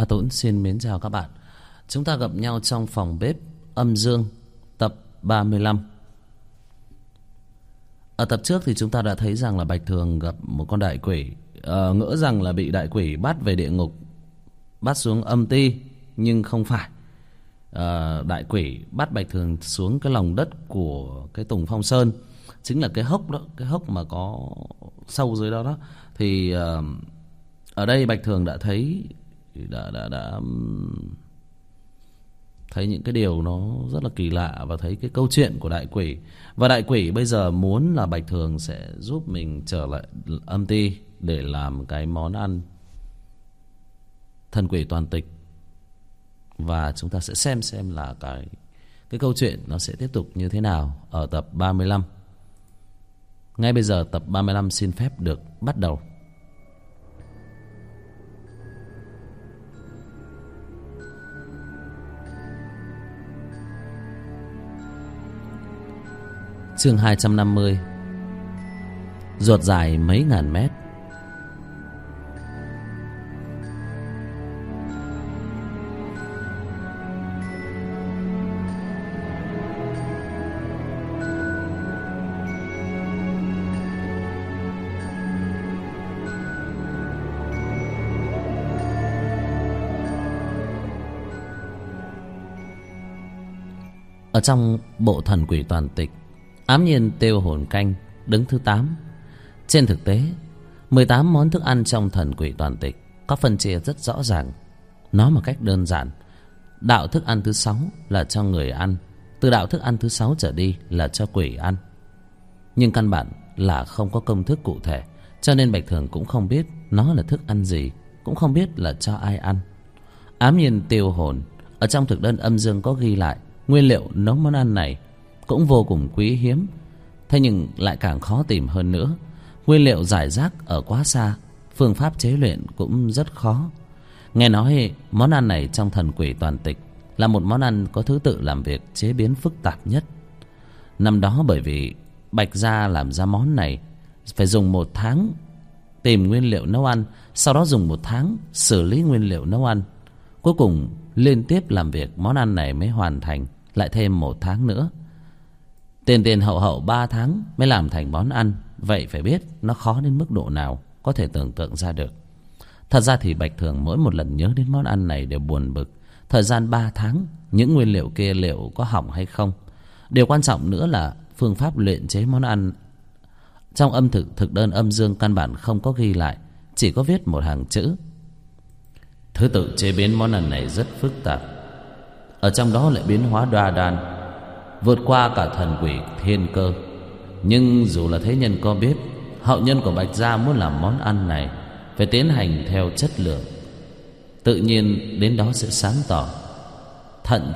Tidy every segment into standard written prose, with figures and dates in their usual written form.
Tuấn xin mến chào các bạn. Chúng ta gặp nhau trong phòng bếp âm dương tập 35. Ở tập trước thì chúng ta đã thấy rằng là Bạch Thường gặp một con đại quỷ, ngỡ rằng là bị đại quỷ bắt về địa ngục, bắt xuống âm ti, nhưng không phải. Đại quỷ bắt Bạch Thường xuống cái lòng đất của cái Tùng Phong Sơn, chính là cái hốc đó, cái hốc mà có sâu dưới đó đó. Thì ở đây Bạch Thường đã thấy đã thấy những cái điều nó rất là kỳ lạ, và thấy cái câu chuyện của đại quỷ. Và đại quỷ bây giờ muốn là Bạch Thường sẽ giúp mình trở lại âm ti để làm cái món ăn thần quỷ toàn tịch. Và chúng ta sẽ xem là cái câu chuyện nó sẽ tiếp tục như thế nào ở tập 35. Ngay bây giờ tập 35 xin phép được bắt đầu. Chương 250. Ruột dài mấy ngàn mét. Ở trong bộ thần quỷ toàn tịch, Ám Nhiên Tiêu Hồn Canh đứng thứ 8. Trên thực tế, 18 món thức ăn trong thần quỷ toàn tịch có phân chia rất rõ ràng. Nói một cách đơn giản, đạo thức ăn thứ 6 là cho người ăn, từ đạo thức ăn thứ 6 trở đi là cho quỷ ăn. Nhưng căn bản là không có công thức cụ thể, cho nên Bạch Thường cũng không biết nó là thức ăn gì, cũng không biết là cho ai ăn. Ám Nhiên Tiêu Hồn ở trong thực đơn âm dương có ghi lại nguyên liệu nấu món ăn này cũng vô cùng quý hiếm, thế nhưng lại càng khó tìm hơn nữa. Nguyên liệu rải rác ở quá xa, phương pháp chế luyện cũng rất khó. Nghe nói món ăn này trong thần quỷ toàn tịch là một món ăn có thứ tự làm việc chế biến phức tạp nhất. Năm đó bởi vì Bạch Gia làm ra món này phải dùng 1 tháng tìm nguyên liệu nấu ăn, sau đó dùng 1 tháng xử lý nguyên liệu nấu ăn, cuối cùng liên tiếp làm việc món ăn này mới hoàn thành, lại thêm 1 tháng nữa. Tiền hậu 3 tháng mới làm thành món ăn. Vậy phải biết nó khó đến mức độ nào, có thể tưởng tượng ra được. Thật ra thì Bạch Thường mỗi một lần nhớ đến món ăn này đều buồn bực. Thời gian 3 tháng, những nguyên liệu kia liệu có hỏng hay không? Điều quan trọng nữa là phương pháp luyện chế món ăn trong thực đơn âm dương căn bản không có ghi lại, chỉ có viết một hàng chữ: thứ tự chế biến món ăn này rất phức tạp, ở trong đó lại biến hóa đa đoan, vượt qua cả thần quỷ thiên cơ. Nhưng dù là thế nhân có biết, hậu nhân của Bạch Gia muốn làm món ăn này phải tiến hành theo chất lượng, tự nhiên đến đó sẽ sáng tỏ. Thận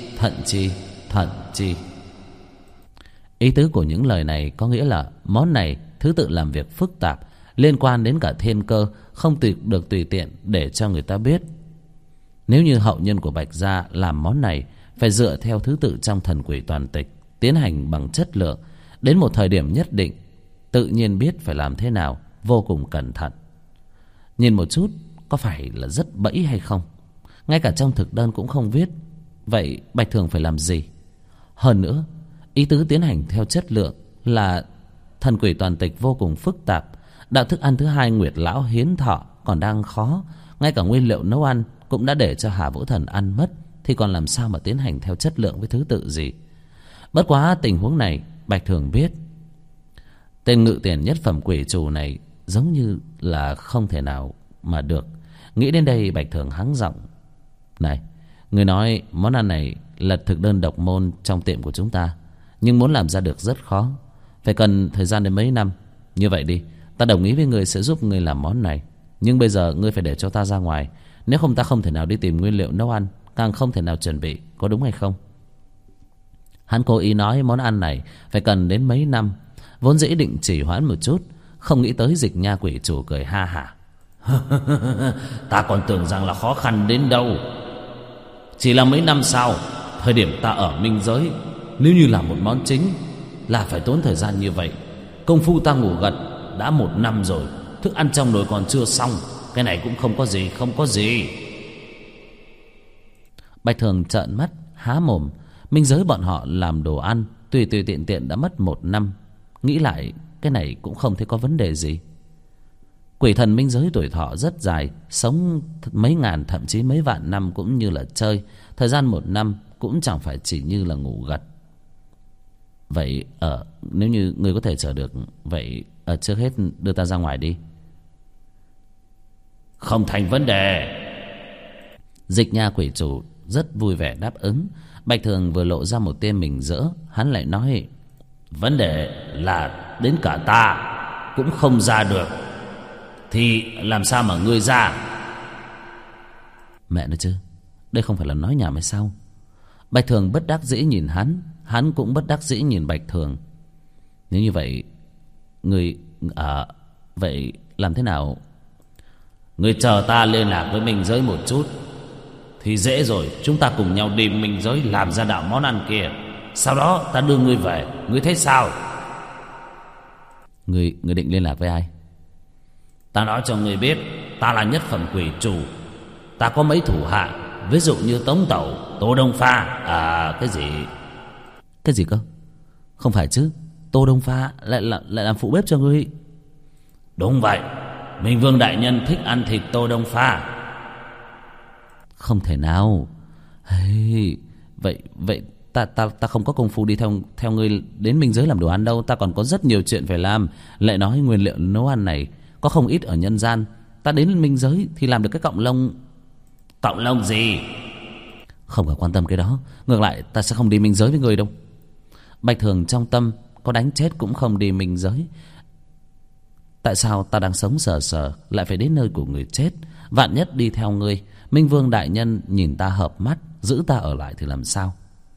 chi. Ý tứ của những lời này có nghĩa là món này thứ tự làm việc phức tạp, liên quan đến cả thiên cơ, không được tùy tiện để cho người ta biết. Nếu như hậu nhân của Bạch Gia làm món này phải dựa theo thứ tự trong thần quỷ toàn tịch, tiến hành bằng chất lượng, đến một thời điểm nhất định tự nhiên biết phải làm thế nào, vô cùng cẩn thận. Nhìn một chút có phải là rất bẫy hay không? Ngay cả trong thực đơn cũng không viết. Vậy Bạch Thường phải làm gì? Hơn nữa, ý tứ tiến hành theo chất lượng là thần quỷ toàn tịch vô cùng phức tạp. Đạo thức ăn thứ 2 Nguyệt Lão Hiến Thọ còn đang khó, ngay cả nguyên liệu nấu ăn cũng đã để cho Hà Vũ Thần ăn mất, thì còn làm sao mà tiến hành theo chất lượng với thứ tự gì? Bất quá tình huống này Bạch Thường biết, tên ngự tiền nhất phẩm quỷ chủ này giống như là không thể nào mà được. Nghĩ đến đây Bạch Thường hắng giọng: này, người nói món ăn này là thực đơn độc môn trong tiệm của chúng ta, nhưng muốn làm ra được rất khó, phải cần thời gian đến mấy năm. Như vậy đi, ta đồng ý với người sẽ giúp người làm món này, nhưng bây giờ ngươi phải để cho ta ra ngoài, nếu không ta không thể nào đi tìm nguyên liệu nấu ăn, càng không thể nào chuẩn bị, có đúng hay không? Hắn cố ý nói món ăn này phải cần đến mấy năm, vốn dĩ định chỉ hoãn một chút, không nghĩ tới Dịch Nha quỷ chủ cười ha hả: ta còn tưởng rằng là khó khăn đến đâu, chỉ là mấy năm sau, thời điểm ta ở minh giới, nếu như là một món chính là phải tốn thời gian như vậy. Công phu ta ngủ gật đã 1 năm rồi, thức ăn trong nồi còn chưa xong, cái này cũng không có gì. Bạch Thường trợn mắt há mồm. Minh giới bọn họ làm đồ ăn tùy tùy tiện tiện đã mất 1 năm. Nghĩ lại cái này cũng không thấy có vấn đề gì. Quỷ thần minh giới tuổi thọ rất dài, sống mấy ngàn thậm chí mấy vạn năm cũng như là chơi. Thời gian 1 năm cũng chẳng phải chỉ như là ngủ gật. Vậy nếu như ngươi có thể chờ được, vậy trước hết đưa ta ra ngoài đi. Không thành vấn đề. Dịch nha quỷ chủ rất vui vẻ đáp ứng. Bạch Thường vừa lộ ra một tia mừng rỡ, hắn lại nói: vấn đề là đến cả ta cũng không ra được, thì làm sao mà ngươi ra? Mẹ nói chứ, đây không phải là nói nhảm hay sao? Bạch Thường bất đắc dĩ nhìn hắn, hắn cũng bất đắc dĩ nhìn Bạch Thường. Nếu như vậy, ngươi vậy làm thế nào? Ngươi chờ ta liên lạc với minh giới một chút thì dễ rồi. Chúng ta cùng nhau đi minh giới làm ra đạo món ăn kia, sau đó ta đưa ngươi về. Ngươi thấy sao? Ngươi định liên lạc với ai? Ta nói cho ngươi biết, ta là nhất phẩm quỷ chủ. Ta có mấy thủ hạ, ví dụ như Tống Tẩu, Tô Đông Pha. Cái gì? Cái gì cơ? Không phải chứ, Tô Đông Pha lại làm phụ bếp cho ngươi? Đúng vậy, Minh Vương đại nhân thích ăn thịt Tô Đông Pha. Không thể nào. Hey, vậy ta không có công phu đi theo ngươi đến minh giới làm đồ ăn đâu. Ta còn có rất nhiều chuyện phải làm. Lại nói nguyên liệu nấu ăn này có không ít ở nhân gian. Ta đến minh giới thì làm được cái cọng lông. Cọng lông gì? Không cần quan tâm cái đó. Ngược lại ta sẽ không đi minh giới với ngươi đâu. Bạch Thường trong tâm có đánh chết cũng không đi minh giới. Tại sao ta đang sống sờ sờ lại phải đến nơi của người chết? Vạn nhất đi theo ngươi, Minh Vương đại nhân nhìn ta hợp mắt, giữ ta ở lại thì làm sao?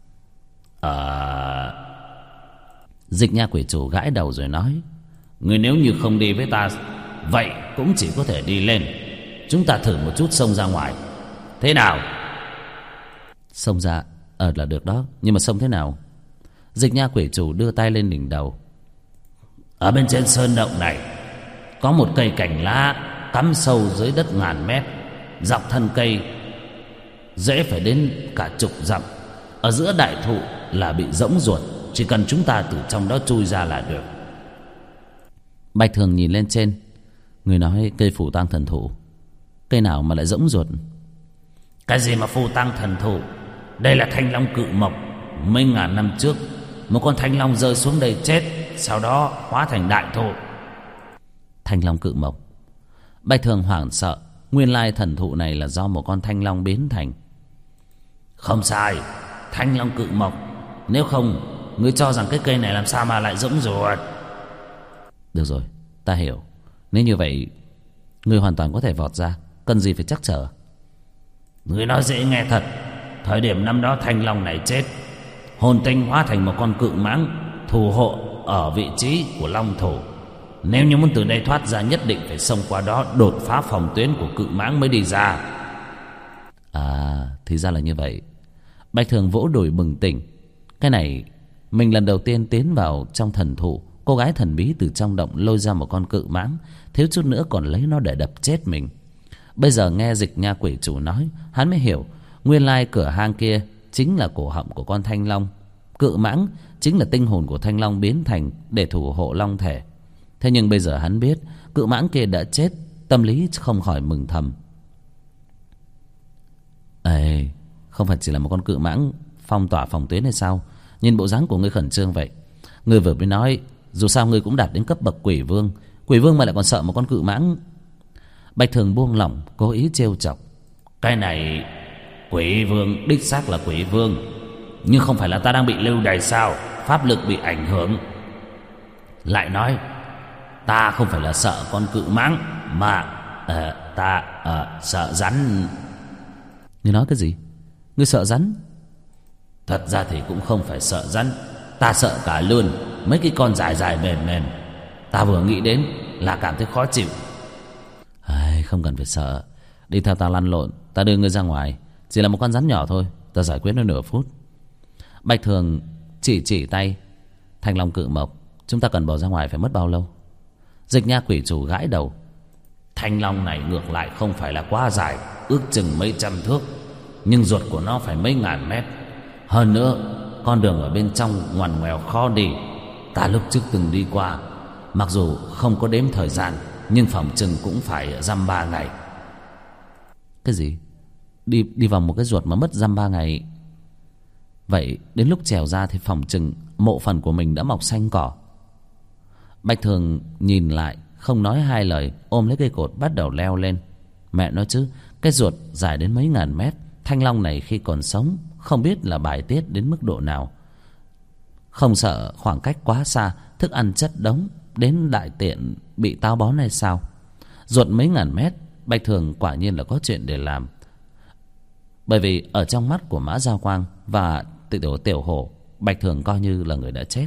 Dịch nha quỷ chủ gãi đầu rồi nói: ngươi nếu như không đi với ta, vậy cũng chỉ có thể đi lên. Chúng ta thử một chút xông ra ngoài, thế nào? Xông ra là được đó, nhưng mà xông thế nào? Dịch nha quỷ chủ đưa tay lên đỉnh đầu. Ở bên trên sơn động này có một cây cành lá cắm sâu dưới đất ngàn mét. Dọc thân cây dễ phải đến cả chục dặm. Ở giữa đại thụ là bị rỗng ruột, chỉ cần chúng ta từ trong đó chui ra là được. Bạch Thường nhìn lên trên. Người nói cây phù tang thần thụ, cây nào mà lại rỗng ruột? Cái gì mà phù tang thần thụ? Đây là thanh long cự mộc. Mấy ngàn năm trước, một con thanh long rơi xuống đây chết, sau đó hóa thành đại thụ. Thanh long cự mộc. Bạch Thường hoảng sợ. Nguyên lai thần thụ này là do một con thanh long biến thành. Không sai, thanh long cự mộc. Nếu không, ngươi cho rằng cái cây này làm sao mà lại rỗng ruột? Được rồi, ta hiểu. Nếu như vậy, ngươi hoàn toàn có thể vọt ra, cần gì phải chắc trở. Ngươi nói dễ nghe thật. Thời điểm năm đó thanh long này chết, hồn tinh hóa thành một con cự mãng thủ hộ ở vị trí của long thủ. Nếu như muốn từ đây thoát ra, nhất định phải xông qua đó, đột phá phòng tuyến của cự mãng mới đi ra. Thì ra là như vậy. Bạch Thường vỗ đùi bừng tỉnh. Cái này mình lần đầu tiên tiến vào trong thần thụ. Cô gái thần bí từ trong động lôi ra một con cự mãng, thiếu chút nữa còn lấy nó để đập chết mình. Bây giờ nghe Dịch nha quỷ chủ nói, hắn mới hiểu. Nguyên lai cửa hang kia chính là cổ họng của con thanh long. Cự mãng chính là tinh hồn của thanh long biến thành để thủ hộ long thể. Thế nhưng bây giờ hắn biết cự mãng kia đã chết, tâm lý không khỏi mừng thầm. Không phải chỉ là một con cự mãng phong tỏa phòng tuyến hay sao? Nhìn bộ dáng của ngươi khẩn trương vậy. Ngươi vừa mới nói dù sao ngươi cũng đạt đến cấp bậc quỷ vương. Quỷ vương mà lại còn sợ một con cự mãng. Bạch Thường buông lỏng, cố ý trêu chọc. Cái này quỷ vương đích xác là quỷ vương, nhưng không phải là ta đang bị lưu đày sao? Pháp lực bị ảnh hưởng. Lại nói ta không phải là sợ con cự mãng, mà ta sợ rắn. Ngươi nói cái gì? Ngươi sợ rắn? Thật ra thì cũng không phải sợ rắn. Ta sợ cả luôn mấy cái con dài dài mềm mềm. Ta vừa nghĩ đến là cảm thấy khó chịu. Không cần phải sợ. Đi theo ta lăn lộn, ta đưa ngươi ra ngoài. Chỉ là một con rắn nhỏ thôi, ta giải quyết nó nửa phút. Bạch Thường chỉ tay. Thanh long cự mộc, chúng ta cần bỏ ra ngoài phải mất bao lâu? Dịch nha quỷ chủ gãi đầu. Thanh long này ngược lại không phải là quá dài, ước chừng mấy trăm thước. nhưng ruột của nó phải mấy ngàn mét. Hơn nữa con đường ở bên trong ngoằn ngoèo khó đi. Ta lúc trước từng đi qua, mặc dù không có đếm thời gian, nhưng phỏng chừng cũng phải dăm 3 ngày. Cái gì? Đi vào một cái ruột mà mất dăm 3 ngày? Vậy đến lúc trèo ra thì phỏng chừng mộ phần của mình đã mọc xanh cỏ. Bạch Thường nhìn lại, không nói hai lời, ôm lấy cây cột bắt đầu leo lên. Mẹ nói chứ, cái ruột dài đến mấy ngàn mét, thanh long này khi còn sống không biết là bài tiết đến mức độ nào. Không sợ khoảng cách quá xa, thức ăn chất đống đến đại tiện bị táo bón hay sao? Ruột mấy ngàn mét, Bạch Thường quả nhiên là có chuyện để làm. Bởi vì ở trong mắt của Mã Gia Quang và Tiểu Hổ, Bạch Thường coi như là người đã chết.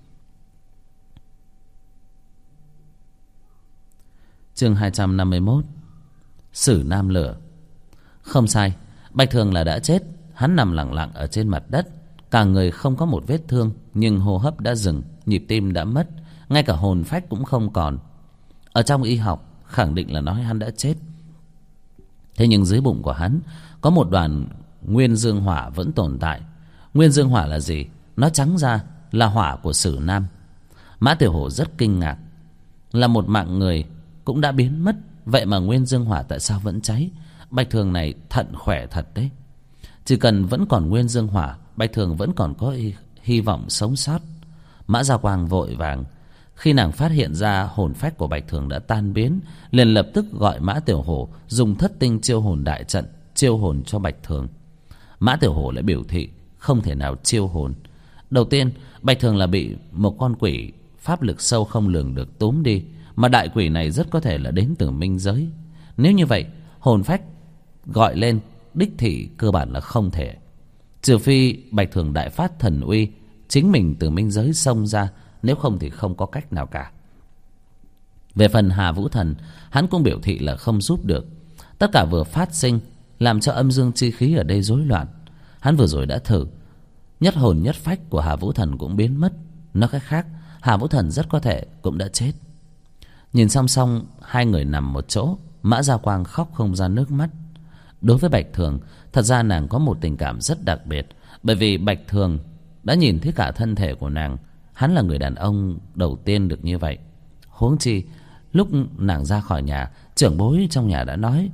Chương 251. Sử Nam Lửa. Không sai, Bạch Thường là đã chết. Hắn nằm lặng lặng ở trên mặt đất, cả người không có một vết thương, nhưng hô hấp đã dừng, nhịp tim đã mất, ngay cả hồn phách cũng không còn. Ở trong y học khẳng định là nói hắn đã chết. Thế nhưng dưới bụng của hắn có một đoàn nguyên dương hỏa vẫn tồn tại. Nguyên dương hỏa là gì? Nói trắng ra là hỏa của Sử Nam. Mã Tiểu Hổ rất kinh ngạc. Là một mạng người cũng đã biến mất, vậy mà nguyên dương hỏa tại sao vẫn cháy? Bạch Thường này thận khỏe thật đấy. Chỉ cần vẫn còn nguyên dương hỏa, Bạch Thường vẫn còn có hy vọng sống sót. Mã Gia Quang vội vàng, khi nàng phát hiện ra hồn phách của Bạch Thường đã tan biến, liền lập tức gọi Mã Tiểu Hổ dùng thất tinh chiêu hồn đại trận chiêu hồn cho Bạch Thường. Mã Tiểu Hổ lại biểu thị không thể nào chiêu hồn. Đầu tiên, Bạch Thường là bị một con quỷ pháp lực sâu không lường được túm đi, mà đại quỷ này rất có thể là đến từ minh giới. Nếu như vậy, hồn phách gọi lên đích thị cơ bản là không thể, trừ phi Bạch Thường đại phát thần uy, chính mình từ minh giới xông ra, nếu không thì không có cách nào cả. Về phần Hà Vũ Thần, hắn cũng biểu thị là không giúp được. Tất cả vừa phát sinh làm cho âm dương chi khí ở đây rối loạn. Hắn vừa rồi đã thử, nhất hồn nhất phách của Hà Vũ Thần cũng biến mất. Nói cách khác, Hà Vũ Thần rất có thể cũng đã chết. Nhìn song song hai người nằm một chỗ, Mã Gia Quang khóc không ra nước mắt. Đối với Bạch Thường, thật ra nàng có một tình cảm rất đặc biệt, bởi vì Bạch Thường đã nhìn thấy cả thân thể của nàng. Hắn là người đàn ông đầu tiên được như vậy. Huống chi lúc nàng ra khỏi nhà, trưởng bối trong nhà đã nói,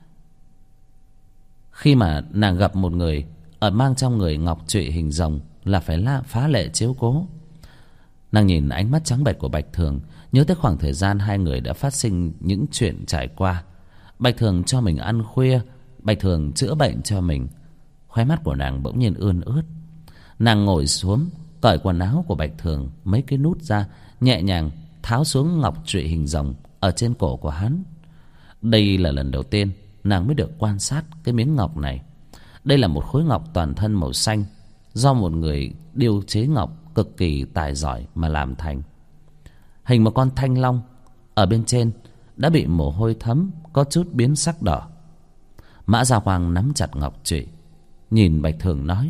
khi mà nàng gặp một người ở mang trong người ngọc trụy hình rồng là phải phá lệ chiếu cố. Nàng nhìn ánh mắt trắng bệch của Bạch Thường, nhớ tới khoảng thời gian hai người đã phát sinh những chuyện trải qua. Bạch Thường cho mình ăn khuya, Bạch Thường chữa bệnh cho mình. Khóe mắt của nàng bỗng nhiên ươn ướt. Nàng ngồi xuống, cởi quần áo của Bạch Thường mấy cái nút ra, nhẹ nhàng tháo xuống ngọc trụy hình rồng ở trên cổ của hắn. Đây là lần đầu tiên nàng mới được quan sát cái miếng ngọc này. Đây là một khối ngọc toàn thân màu xanh, do một người điêu chế ngọc cực kỳ tài giỏi mà làm thành. Hình một con thanh long ở bên trên đã bị mồ hôi thấm, có chút biến sắc đỏ. Mã Gia Quang nắm chặt ngọc trụy, nhìn Bạch Thường nói,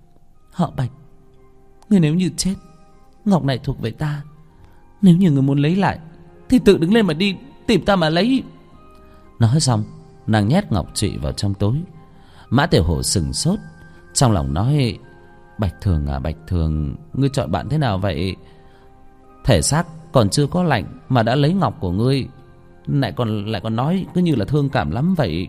họ Bạch, người nếu như chết, ngọc này thuộc về ta. Nếu như người muốn lấy lại thì tự đứng lên mà đi tìm ta mà lấy. Nói xong, nàng nhét ngọc trụy vào trong túi. Mã Tiểu Hổ sửng sốt, trong lòng nói, Bạch Thường à, Bạch Thường, ngươi chọn bạn thế nào vậy? Thể xác còn chưa có lạnh mà đã lấy ngọc của ngươi, lại còn nói cứ như là thương cảm lắm vậy.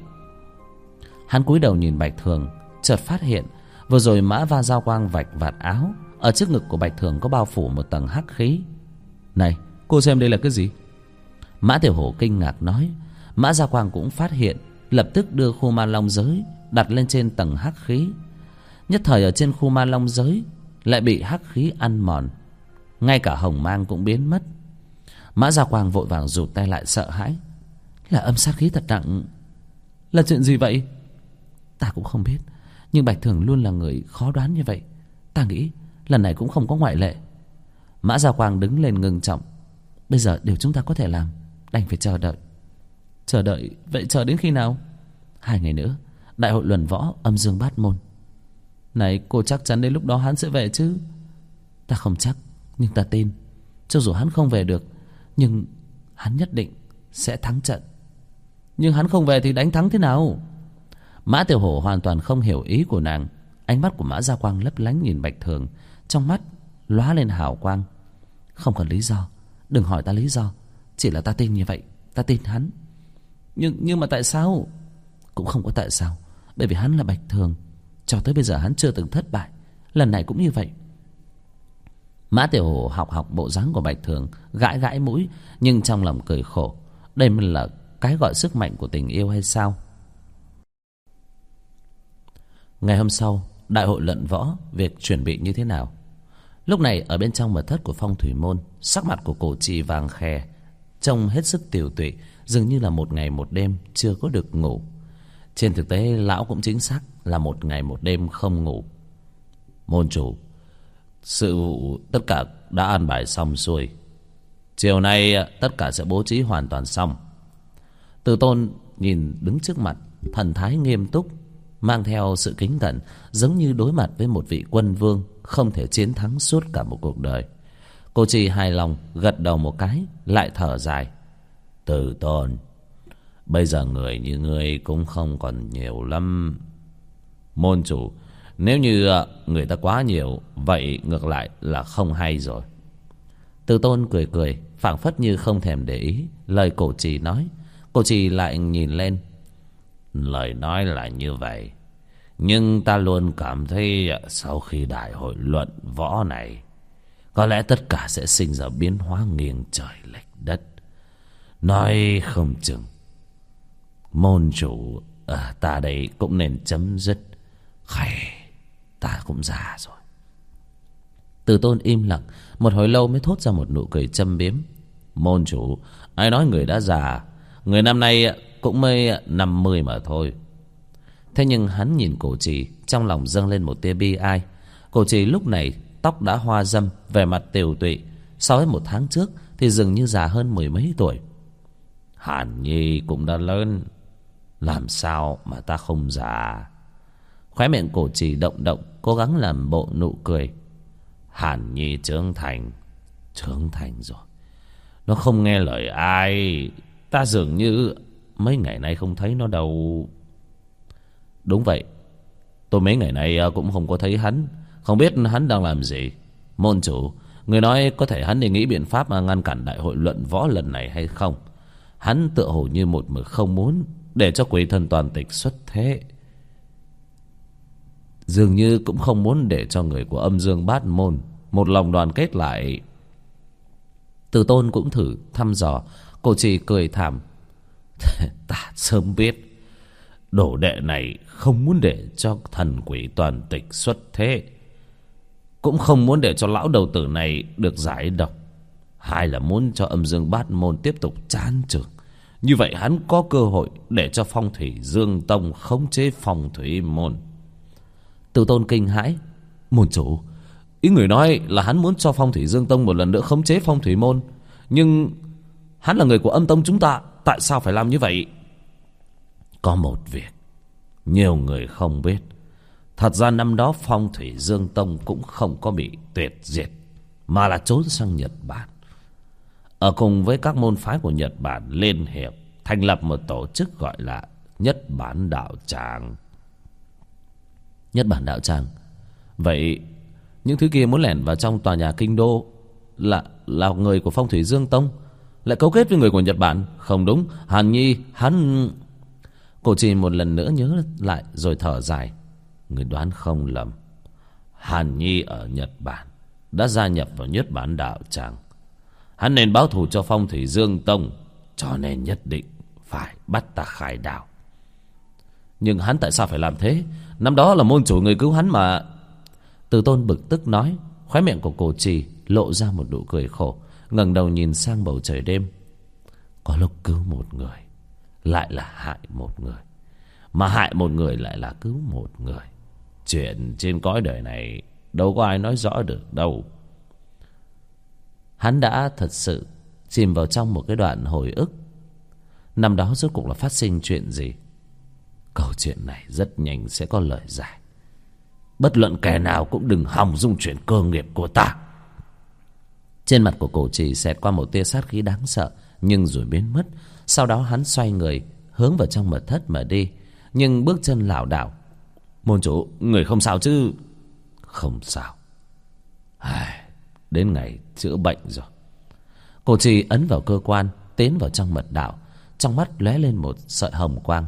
Hắn cúi đầu nhìn Bạch Thường, chợt phát hiện vừa rồi Mã Gia Quang vạch vạt áo, ở trước ngực của Bạch Thường có bao phủ một tầng hắc khí. Này, cô xem đây là cái gì? Mã Tiểu Hổ kinh ngạc nói. Mã Gia Quang cũng phát hiện, lập tức đưa khu ma long giới đặt lên trên tầng hắc khí. Nhất thời ở trên khu ma long giới lại bị hắc khí ăn mòn, ngay cả hồng mang cũng biến mất. Mã Gia Quang vội vàng rụt tay lại sợ hãi. Là âm sát khí thật nặng. Là chuyện gì vậy? Ta cũng không biết, nhưng Bạch Thường luôn là người khó đoán như vậy. Ta nghĩ lần này cũng không có ngoại lệ. Mã Gia Quang đứng lên ngưng trọng. Bây giờ điều chúng ta có thể làm đành phải chờ đợi. Chờ đợi? Vậy chờ đến khi nào? 2 ngày nữa, đại hội luận võ âm dương bát môn. Này, cô chắc chắn đến lúc đó hắn sẽ về chứ? Ta không chắc, nhưng ta tin. Cho dù hắn không về được, nhưng hắn nhất định sẽ thắng trận. Nhưng hắn không về thì đánh thắng thế nào? Mã Tiểu Hổ hoàn toàn không hiểu ý của nàng. Ánh mắt của Mã Gia Quang lấp lánh nhìn Bạch Thường, trong mắt lóa lên hào quang. Không cần lý do, đừng hỏi ta lý do, chỉ là ta tin như vậy, ta tin hắn. Nhưng mà tại sao? Cũng không có tại sao, bởi vì hắn là Bạch Thường. Cho tới bây giờ hắn chưa từng thất bại, lần này cũng như vậy. Mã Tiểu Hổ học bộ dáng của Bạch Thường, gãi gãi mũi, nhưng trong lòng cười khổ. Đây mới là cái gọi sức mạnh của tình yêu hay sao? Ngày hôm sau, đại hội luận võ, việc chuẩn bị như thế nào? Lúc này ở bên trong mật thất của Phong Thủy Môn, sắc mặt của Cổ Trì vàng khè, trông hết sức tiều tụy, dường như là một ngày một đêm chưa có được ngủ. Trên thực tế lão cũng chính xác là một ngày một đêm không ngủ. Môn chủ, sự vụ tất cả đã an bài xong xuôi, chiều nay tất cả sẽ bố trí hoàn toàn xong. Từ Tôn nhìn đứng trước mặt, thần thái nghiêm túc, mang theo sự kính cẩn, giống như đối mặt với một vị quân vương không thể chiến thắng suốt cả một cuộc đời. Cô Trì hài lòng gật đầu một cái, lại thở dài. Từ Tôn, bây giờ người như ngươi cũng không còn nhiều lắm. Môn chủ, nếu như người ta quá nhiều, vậy ngược lại là không hay rồi. Từ Tôn cười cười, phảng phất như không thèm để ý lời Cổ Trì nói. Cổ Trì lại nhìn lên. Lời nói là như vậy, nhưng ta luôn cảm thấy sau khi đại hội luận võ này, có lẽ tất cả sẽ sinh ra biến hóa nghiêng trời lệch đất. Nói không chừng môn chủ ta đây cũng nên chấm dứt. Hay, ta cũng già rồi. Từ Tôn im lặng một hồi lâu mới thốt ra một nụ cười châm biếm. Môn chủ, ai nói người đã già? Người năm nay cũng mới 50 mà thôi. Thế nhưng hắn nhìn Cổ Trì, trong lòng dâng lên một tia bi ai. Cổ Trì lúc này tóc đã hoa râm, vẻ mặt tiều tụy, so với một tháng trước thì dường như già hơn mười mấy tuổi. Hàn Nhi cũng đã lớn, làm sao mà ta không già? Khóe miệng Cổ Trì động động, cố gắng làm bộ nụ cười. Hàn Nhi trưởng thành rồi, nó không nghe lời ai. Ta dường như mấy ngày nay không thấy nó đâu. Đúng vậy, tôi mấy ngày nay cũng không có thấy hắn, không biết hắn đang làm gì. Môn chủ, người nói có thể hắn để nghĩ biện pháp ngăn cản đại hội luận võ lần này hay không? Hắn tựa hồ như một mực không muốn để cho Quỷ Thần Toàn Tịch xuất thế, dường như cũng không muốn để cho người của Âm Dương Bát Môn một lòng đoàn kết lại. Từ Tôn cũng thử thăm dò. Cổ Trì cười thảm. Ta sớm biết đồ đệ này không muốn để cho thần Quỷ Toàn Tịch xuất thế, cũng không muốn để cho lão đầu tử này được giải độc, hay là muốn cho Âm Dương Bát Môn tiếp tục chán chường. Như vậy hắn có cơ hội để cho Phong Thủy Dương Tông khống chế Phong Thủy Môn. Từ Tôn kinh hãi. Môn chủ, ý người nói là hắn muốn cho Phong Thủy Dương Tông một lần nữa khống chế Phong Thủy Môn, nhưng hắn là người của Âm Tông chúng ta, tại sao phải làm như vậy? Có một việc nhiều người không biết, thật ra năm đó Phong Thủy Dương Tông cũng không có bị tuyệt diệt, mà là trốn sang Nhật Bản, ở cùng với các môn phái của Nhật Bản liên hiệp thành lập một tổ chức gọi là Nhất Bản Đạo Tràng. Nhất Bản Đạo Tràng? Vậy những thứ kia muốn lẻn vào trong tòa nhà kinh đô là người của Phong Thủy Dương Tông, lại cấu kết với người của Nhật Bản? Không đúng, Hàn Nhi hắn... Cổ Trì một lần nữa nhớ lại rồi thở dài. Người đoán không lầm, Hàn Nhi ở Nhật Bản đã gia nhập vào Nhất Bản Đạo Tràng. Hắn nên báo thù cho Phong Thủy Dương Tông, cho nên nhất định phải bắt ta khai đạo. Nhưng hắn tại sao phải làm thế? Năm đó là môn chủ người cứu hắn mà. Từ Tôn bực tức nói. Khóe miệng của Cổ Trì lộ ra một nụ cười khổ, ngẩng đầu nhìn sang bầu trời đêm. Có lúc cứu một người lại là hại một người, mà hại một người lại là cứu một người. Chuyện trên cõi đời này đâu có ai nói rõ được đâu. Hắn đã thật sự chìm vào trong một cái đoạn hồi ức. Năm đó rốt cuộc là phát sinh chuyện gì? Câu chuyện này rất nhanh sẽ có lời giải. Bất luận kẻ nào cũng đừng hòng dung chuyển cơ nghiệp của ta. Trên mặt của Cổ Trì xẹt qua một tia sát khí đáng sợ, nhưng rồi biến mất. Sau đó hắn xoay người hướng vào trong mật thất mà đi. nhưng bước chân lảo đảo. Môn chủ, người không sao chứ? Không sao. Đến ngày chữa bệnh rồi. Cô Trì ấn vào cơ quan, tiến vào trong mật đạo. Trong mắt lóe lên một sợi hồng quang.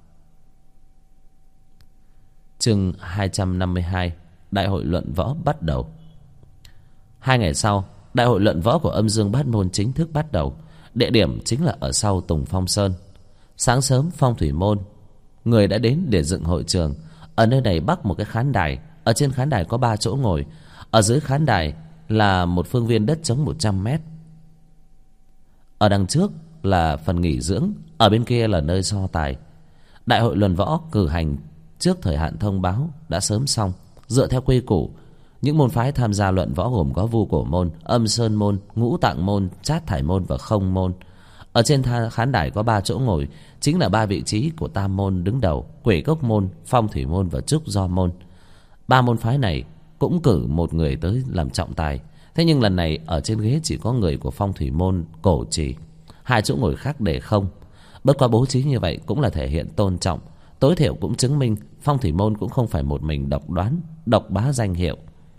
Chương 252. Đại hội luận võ bắt đầu. 2 ngày sau, đại hội luận võ của Âm Dương Bát Môn chính thức bắt đầu. Địa điểm chính là ở sau Tùng Phong Sơn. Sáng sớm, Phong Thủy Môn người đã đến để dựng hội trường. Ở nơi này bắc một cái khán đài. Ở trên khán đài có 3 chỗ ngồi. Ở dưới khán đài là một phương viên đất trống 100 mét. Ở đằng trước là phần nghỉ dưỡng. Ở bên kia là nơi so tài. Đại hội luận võ cử hành trước thời hạn thông báo đã sớm xong. Dựa theo quy củ, những môn phái tham gia luận võ gồm có Vu Cổ Môn, Âm Sơn Môn, Ngũ Tạng Môn, Trát Thải Môn và Không Môn. Ở trên khán đài có 3 chỗ ngồi, chính là 3 vị trí của Tam Môn đứng đầu: Quỷ Cốc Môn, Phong Thủy Môn và Trúc Do Môn. 3 môn phái này cũng cử một người tới làm trọng tài. Thế nhưng lần này ở trên ghế chỉ có người của Phong Thủy Môn Cổ Trì, 2 chỗ ngồi khác để không. Bất quá bố trí như vậy cũng là thể hiện tôn trọng, tối thiểu cũng chứng minh Phong Thủy Môn cũng không phải một mình độc đoán, độc bá danh hiệu.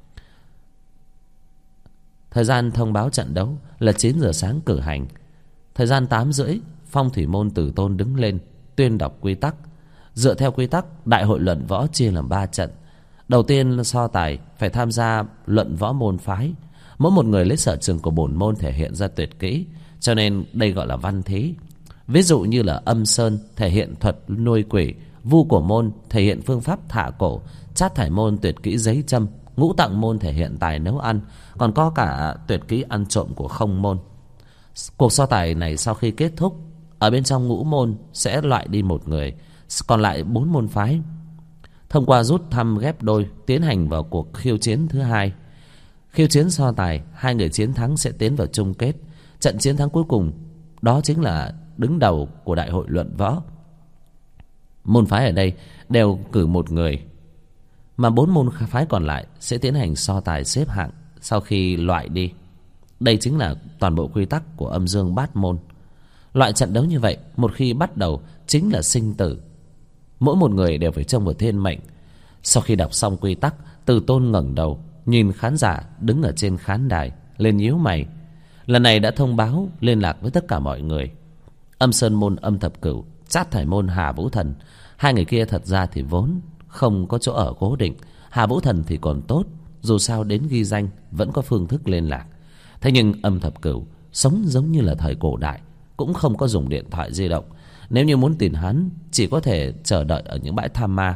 Thời gian thông báo trận đấu là 9 giờ sáng cử hành. Thời gian 8 rưỡi, Phong Thủy Môn Tử Tôn đứng lên tuyên đọc quy tắc. Dựa theo quy tắc, đại hội luận võ chia làm 3 trận. Đầu tiên là so tài, phải tham gia luận võ môn phái. Mỗi một người lấy sở trường của bổn môn thể hiện ra tuyệt kỹ, cho nên đây gọi là văn thí. Ví dụ như là Âm Sơn thể hiện thuật nuôi quỷ, Vu Cổ Môn thể hiện phương pháp thả cổ, Trát Thải Môn tuyệt kỹ giấy châm, Ngũ Tạng Môn thể hiện tài nấu ăn, còn có cả tuyệt kỹ ăn trộm của Không Môn. Cuộc so tài này sau khi kết thúc, ở bên trong Ngũ Môn sẽ loại đi một người, còn lại 4 môn phái thông qua rút thăm ghép đôi tiến hành vào cuộc khiêu chiến thứ 2. Khiêu chiến so tài, 2 người chiến thắng sẽ tiến vào chung kết. Trận chiến thắng cuối cùng đó chính là đứng đầu của đại hội luận võ. Môn phái ở đây đều cử một người, mà 4 môn phái còn lại sẽ tiến hành so tài xếp hạng sau khi loại đi. Đây chính là toàn bộ quy tắc của Âm Dương Bát Môn. Loại trận đấu như vậy một khi bắt đầu chính là sinh tử. Mỗi một người đều phải trông vào thiên mệnh. Sau khi đọc xong quy tắc, Từ Tôn ngẩng đầu nhìn khán giả đứng ở trên khán đài, lên nhíu mày. Lần này đã thông báo liên lạc với tất cả mọi người. Âm Sơn Môn Âm Thập Cửu, Trát Thải Môn Hà Vũ Thần, 2 người kia thật ra thì vốn không có chỗ ở cố định. Hà Vũ Thần thì còn tốt, dù sao đến ghi danh vẫn có phương thức liên lạc. Thế nhưng Âm Thập Cửu sống giống như là thời cổ đại, cũng không có dùng điện thoại di động. Nếu như muốn tìm hắn, chỉ có thể chờ đợi ở những bãi tham ma.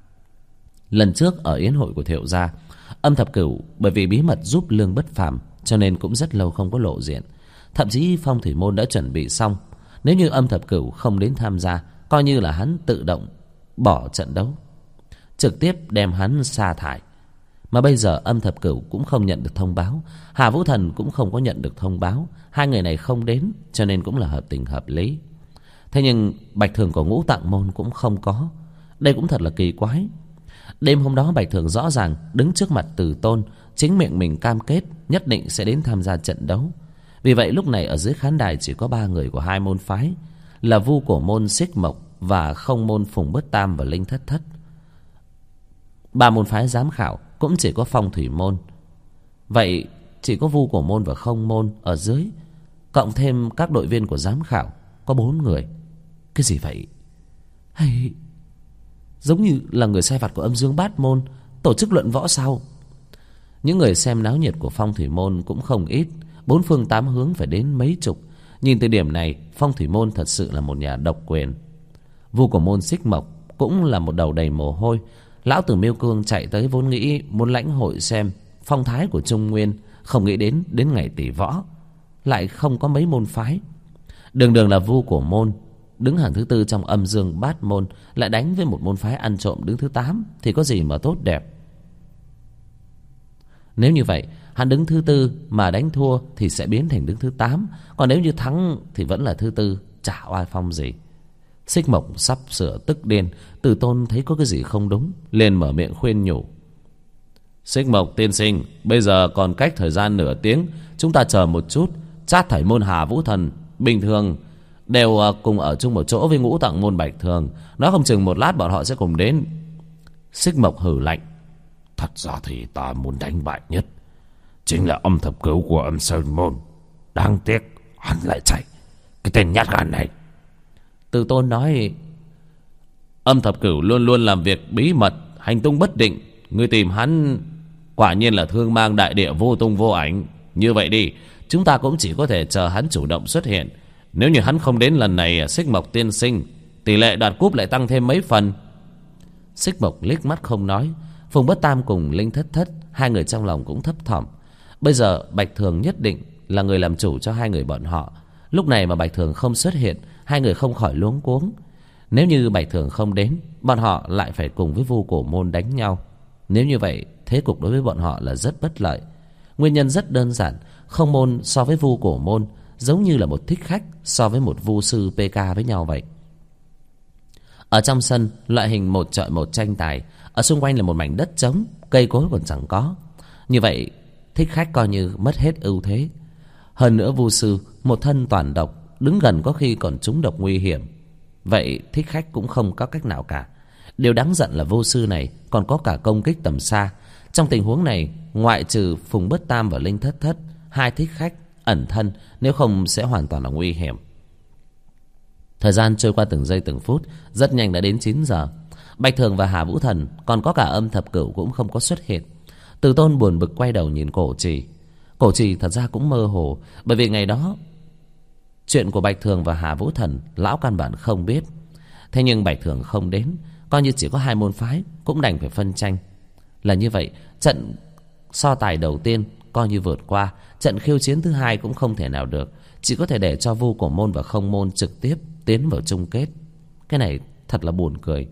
Lần trước ở yến hội của Thiệu gia, Âm Thập Cửu bởi vì bí mật giúp Lương Bất Phàm cho nên cũng rất lâu không có lộ diện. Thậm chí Phong Thủy Môn đã chuẩn bị xong, nếu như Âm Thập Cửu không đến tham gia, coi như là hắn tự động bỏ trận đấu, trực tiếp đem hắn sa thải. Mà bây giờ Âm Thập Cửu cũng không nhận được thông báo, Hà Vũ Thần cũng không có nhận được thông báo. 2 người này không đến, cho nên cũng là hợp tình hợp lý. Thế nhưng Bạch Thường của Ngũ Tạng Môn cũng không có. Đây cũng thật là kỳ quái. Đêm hôm đó Bạch Thường rõ ràng đứng trước mặt Từ Tôn, chính miệng mình cam kết nhất định sẽ đến tham gia trận đấu. Vì vậy lúc này ở dưới khán đài chỉ có 3 người của 2 môn phái, là Vu Cổ Môn Xích Mộc và Không Môn Phùng Bớt Tam và Linh Thất Thất. 3 môn phái giám khảo cũng chỉ có Phong Thủy Môn. Vậy chỉ có Vu Cổ Môn và Không Môn ở dưới, cộng thêm các đội viên của giám khảo có 4 người. Cái gì vậy? Hay giống như là người sai vặt của Âm Dương Bát Môn tổ chức luận võ sao? Những người xem náo nhiệt của Phong Thủy Môn cũng không ít, 4 phương 8 hướng phải đến mấy chục. Nhìn từ điểm này, Phong Thủy Môn thật sự là một nhà độc quyền. Vu Cổ Môn Xích Mộc cũng là một đầu đầy mồ hôi. Lão tử Miêu Cương chạy tới vốn nghĩ muốn lãnh hội xem phong thái của Trung Nguyên, không nghĩ đến ngày tỷ võ lại không có mấy môn phái. Đường đường là Vu Cổ Môn đứng hàng thứ 4 trong Âm Dương Bát Môn, lại đánh với một môn phái ăn trộm đứng thứ 8 thì có gì mà tốt đẹp. Nếu như vậy, hắn đứng thứ 4 mà đánh thua thì sẽ biến thành đứng thứ 8, còn nếu như thắng thì vẫn là thứ 4, chả oai phong gì. Xích Mộc sắp sửa tức điên. Từ Tôn thấy có cái gì không đúng, liền mở miệng khuyên nhủ. Xích Mộc tiên sinh, bây giờ còn cách thời gian nửa tiếng, chúng ta chờ một chút. Trát Thải Môn Hà Vũ Thần bình thường đều cùng ở chung một chỗ với Ngũ Tạng Môn Bạch Thường. Nói không chừng một lát bọn họ sẽ cùng đến. Xích Mộc hử lạnh. Thật ra thì ta muốn đánh bại nhất chính là âm thập cửu của Âm Sơn Môn. Đáng tiếc hắn lại chạy, cái tên nhát gan này. Từ Tôn nói: Âm thập cửu luôn luôn làm việc bí mật, hành tung bất định. Ngươi tìm hắn quả nhiên là thương mang đại địa, vô tung vô ảnh. Như vậy đi, chúng ta cũng chỉ có thể chờ hắn chủ động xuất hiện. Nếu như hắn không đến lần này, Xích Mộc tiên sinh, tỷ lệ đoạt cúp lại tăng thêm mấy phần. Xích Mộc liếc mắt không nói. Phùng Bất Tam cùng Linh Thất Thất, hai người trong lòng cũng thấp thỏm. Bây giờ Bạch Thường nhất định là người làm chủ cho hai người bọn họ. Lúc này mà Bạch Thường không xuất hiện, hai người không khỏi luống cuống. Nếu như Bạch Thường không đến, bọn họ lại phải cùng với Vu Cổ Môn đánh nhau. Nếu như vậy, thế cục đối với bọn họ là rất bất lợi. Nguyên nhân rất đơn giản. Không Môn so với Vu Cổ Môn giống như là một thích khách so với một vu sư PK với nhau vậy. Ở trong sân, loại hình 1-1 tranh tài. Ở xung quanh là một mảnh đất trống, cây cối còn chẳng có. Như vậy thích khách coi như mất hết ưu thế. Hơn nữa vu sư một thân toàn độc, đứng gần có khi còn trúng độc nguy hiểm. Vậy thích khách cũng không có cách nào cả. Điều đáng giận là vô sư này còn có cả công kích tầm xa. Trong tình huống này, ngoại trừ Phùng Bất Tam và Linh Thất Thất, hai thích khách ẩn thân, nếu không sẽ hoàn toàn là nguy hiểm. Thời gian trôi qua từng giây từng phút, rất nhanh đã đến 9 giờ. Bạch Thường và Hà Vũ Thần, còn có cả Âm Thập Cửu cũng không có xuất hiện. Từ Tôn buồn bực quay đầu nhìn Cổ Trì. Cổ Trì thật ra cũng mơ hồ, bởi vì ngày đó chuyện của Bạch Thường và Hà Vũ Thần lão căn bản không biết. Thế nhưng Bạch Thường không đến, coi như chỉ có hai môn phái cũng đành phải phân tranh. Là như vậy, trận so tài đầu tiên coi như vượt qua, trận khiêu chiến thứ hai cũng không thể nào được, chỉ có thể để cho Vu Cổ Môn và Không Môn trực tiếp tiến vào chung kết. Cái này thật là buồn cười.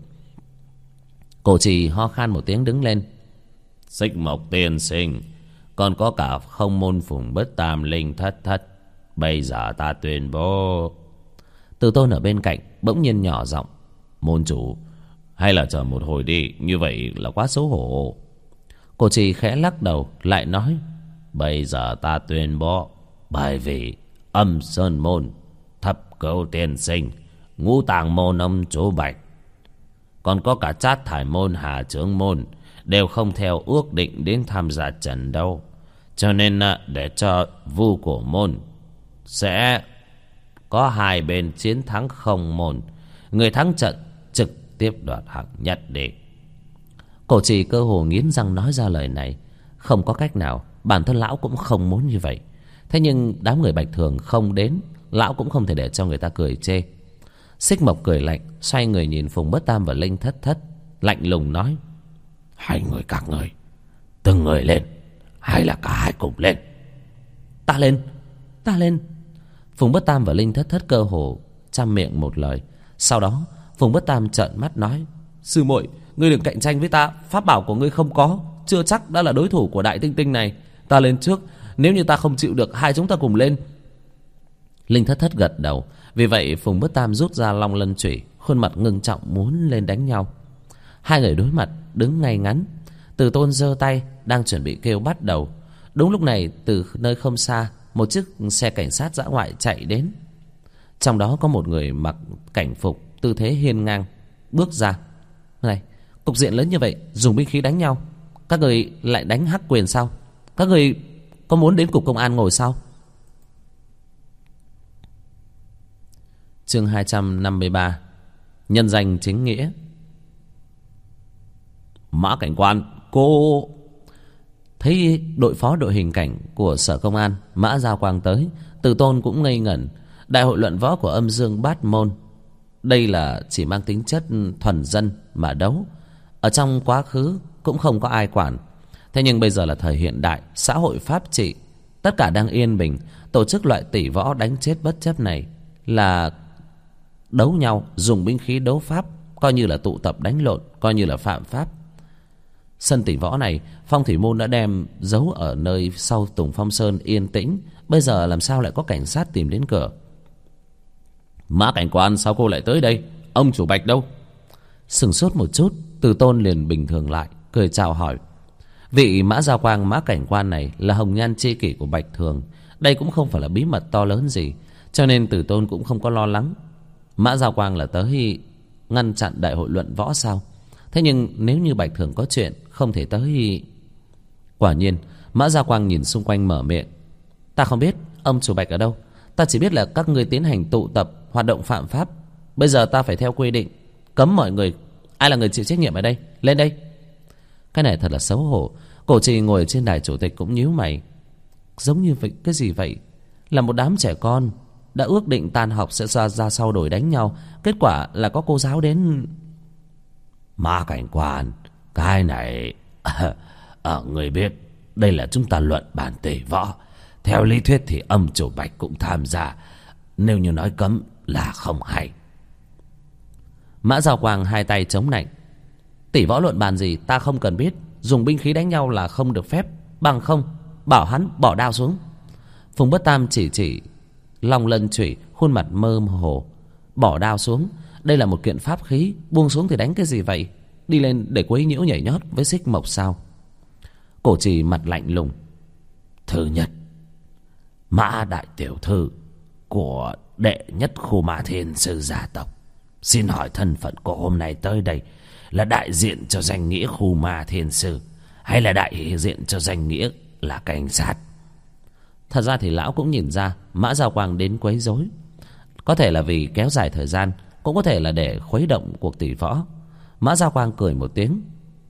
Cổ Trì ho khan một tiếng đứng lên. Xích Mộc tiên sinh, còn có cả Không Môn, Phùng Bất Tam, Linh Thất Thất, bây giờ ta tuyên bố. Từ Tôn ở bên cạnh bỗng nhiên nhỏ giọng: Môn chủ, hay là chờ một hồi đi, như vậy là quá xấu hổ. Cổ Trì khẽ lắc đầu lại nói: Bây giờ ta tuyên bố, bởi vì Âm Sơn Môn, Thập Cửu tiên sinh, Ngũ Tạng Môn ông chủ Bạch, còn có cả Trát Thải Môn, Hà Chướng Môn đều không theo ước định đến tham gia trận đấu. Cho nên để cho Vu Cổ Môn sẽ có hai bên chiến thắng Không Môn, người thắng trận trực tiếp đoạt hạng nhất đi. Cổ Trì cơ hồ nghiến răng nói ra lời này. Không có cách nào, bản thân lão cũng không muốn như vậy. Thế nhưng đám người Bạch Thường không đến, lão cũng không thể để cho người ta cười chê. Xích Mộc cười lạnh, xoay người nhìn Phùng Bất Tam và Linh Thất Thất, lạnh lùng nói: Hai người các người, từng người lên, hay là cả hai cùng lên? Ta lên, ta lên. Phùng Bất Tam và Linh Thất Thất cơ hồ trăm miệng một lời. Sau đó Phùng Bất Tam trợn mắt nói: Sư muội, ngươi đừng cạnh tranh với ta, pháp bảo của ngươi không có, chưa chắc đã là đối thủ của Đại Tinh Tinh này. Ta lên trước, nếu như ta không chịu được, hai chúng ta cùng lên. Linh Thất Thất gật đầu. Vì vậy Phùng Bất Tam rút ra Long Lân chủy, khuôn mặt ngưng trọng muốn lên đánh nhau. Hai người đối mặt đứng ngay ngắn. Từ Tôn giơ tay đang chuẩn bị kêu bắt đầu. Đúng lúc này từ nơi không xa, một chiếc xe cảnh sát dã ngoại chạy đến. Trong đó có một người mặc cảnh phục, tư thế hiên ngang bước ra. Này, cục diện lớn như vậy, dùng binh khí đánh nhau, các người lại đánh hắc quyền sao? Các người có muốn đến cục công an ngồi sao? Chương 253: Nhân danh chính nghĩa. Mã cảnh quan, cô... Thấy đội phó đội hình cảnh của sở công an Mã Giao Quang tới, Từ Tôn cũng ngây ngẩn. Đại hội luận võ của Âm Dương Bát Môn, đây là chỉ mang tính chất thuần dân mà đấu. Ở trong quá khứ cũng không có ai quản. Thế nhưng bây giờ là thời hiện đại, xã hội pháp trị, tất cả đang yên bình. Tổ chức loại tỷ võ đánh chết bất chấp này là đấu nhau, dùng binh khí đấu pháp, coi như là tụ tập đánh lộn, coi như là phạm pháp. Sân tỷ võ này Phong Thủy Môn đã đem giấu ở nơi sau Tùng Phong Sơn yên tĩnh. Bây giờ làm sao lại có cảnh sát tìm đến cửa? Mã cảnh quan, sao cô lại tới đây? Ông chủ Bạch đâu? Sửng sốt một chút, Từ Tôn liền bình thường lại, cười chào hỏi. Vị Mã Giao Quang, Mã cảnh quan này là hồng nhan tri kỷ của Bạch Thường. Đây cũng không phải là bí mật to lớn gì. cho nên Tử Tôn cũng không có lo lắng. Mã Giao Quang là tới ngăn chặn đại hội luận võ sao? Thế nhưng nếu như Bạch Thường có chuyện không thể tới. Quả nhiên Mã Giao Quang nhìn xung quanh mở miệng. Ta không biết ông chủ Bạch ở đâu. Ta chỉ biết là các ngươi tiến hành tụ tập hoạt động phạm pháp. Bây giờ ta phải theo quy định cấm mọi người. Ai là người chịu trách nhiệm ở đây? Lên đây. Cái này thật là xấu hổ. Cổ Trì ngồi trên đài chủ tịch cũng nhíu mày. Giống như vậy, cái gì vậy? Là một đám trẻ con đã ước định tan học sẽ ra sau đổi đánh nhau. Kết quả là có cô giáo đến. Mã cảnh quan, cái này người biết đây là chúng ta luận bàn tỷ võ. Theo lý thuyết thì ông chủ Bạch cũng tham gia. Nếu như nói cấm là không hay. Mã Giao Quang hai tay chống nạnh. Tỷ võ luận bàn gì ta không cần biết. Dùng binh khí đánh nhau là không được phép. Bằng không bảo hắn bỏ đao xuống. Phùng Bất Tam chỉ Long Lân chủy, khuôn mặt mơ hồ. Bỏ đao xuống. Đây là một kiện pháp khí. Buông xuống thì đánh cái gì vậy? Đi lên để quấy nhiễu nhảy nhót với Xích Mộc sao? Cổ Trì mặt lạnh lùng. Thứ nhất, Mã đại tiểu thư của đệ nhất khu Ma Thiên Sư gia tộc. Xin hỏi thân phận của hôm nay tới đây là đại diện cho danh nghĩa khu Ma Thiên Sư hay là đại diện cho danh nghĩa là cảnh sát? Thật ra thì lão cũng nhìn ra Mã Giao Quang đến quấy rối. Có thể là vì kéo dài thời gian, cũng có thể là để khuấy động cuộc tỷ võ. Mã Giao Quang cười một tiếng.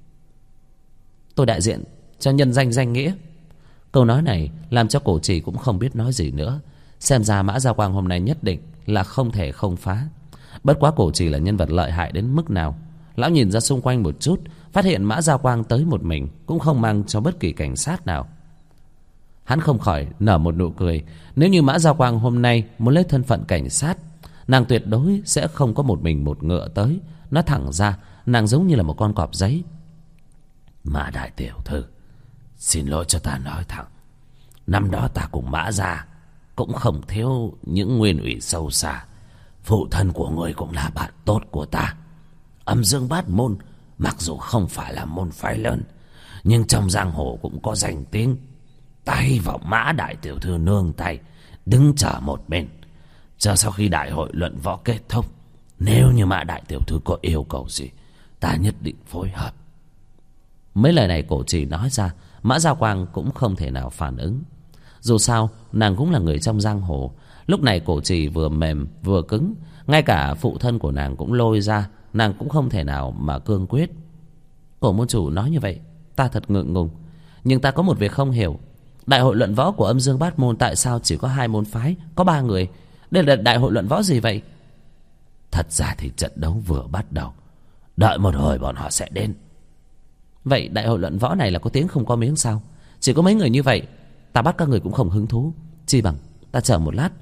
Tôi đại diện cho nhân danh danh nghĩa. Câu nói này làm cho Cổ Trì cũng không biết nói gì nữa. Xem ra Mã Giao Quang hôm nay nhất định là không thể không phá. Bất quá Cổ Trì là nhân vật lợi hại đến mức nào. Lão nhìn ra xung quanh một chút, phát hiện Mã Giao Quang tới một mình, cũng không mang cho bất kỳ cảnh sát nào. Hắn không khỏi nở một nụ cười. Nếu như Mã Giao Quang hôm nay muốn lấy thân phận cảnh sát, nàng tuyệt đối sẽ không có một mình một ngựa tới. Nói thẳng ra, nàng giống như là một con cọp giấy. Mã đại tiểu thư, xin lỗi cho ta nói thẳng. Năm đó ta cùng Mã gia cũng không thiếu những nguyên ủy sâu xa. Phụ thân của người cũng là bạn tốt của ta. Âm Dương Bát Môn mặc dù không phải là môn phái lớn, nhưng trong giang hồ cũng có danh tiếng. Ta hy vọng Mã đại tiểu thư nương tay, đứng chờ một bên, chờ sau khi đại hội luận võ kết thúc. Nếu như Mã đại tiểu thư có yêu cầu gì, ta nhất định phối hợp. Mấy lời này Cổ Trì nói ra, Mã Giao Quang cũng không thể nào phản ứng. Dù sao nàng cũng là người trong giang hồ. Lúc này Cổ Trì vừa mềm vừa cứng, ngay cả phụ thân của nàng cũng lôi ra, nàng cũng không thể nào mà cương quyết. Cổ môn chủ nói như vậy ta thật ngượng ngùng. Nhưng ta có một việc không hiểu. Đại hội luận võ của Âm Dương Bát Môn tại sao chỉ có 2 môn phái, có 3 người? Đây là đại hội luận võ gì vậy? Thật ra thì trận đấu vừa bắt đầu, đợi một hồi bọn họ sẽ đến. Vậy đại hội luận võ này là có tiếng không có miếng sao? Chỉ có mấy người như vậy, ta bắt các người cũng không hứng thú. Chi bằng ta chờ một lát.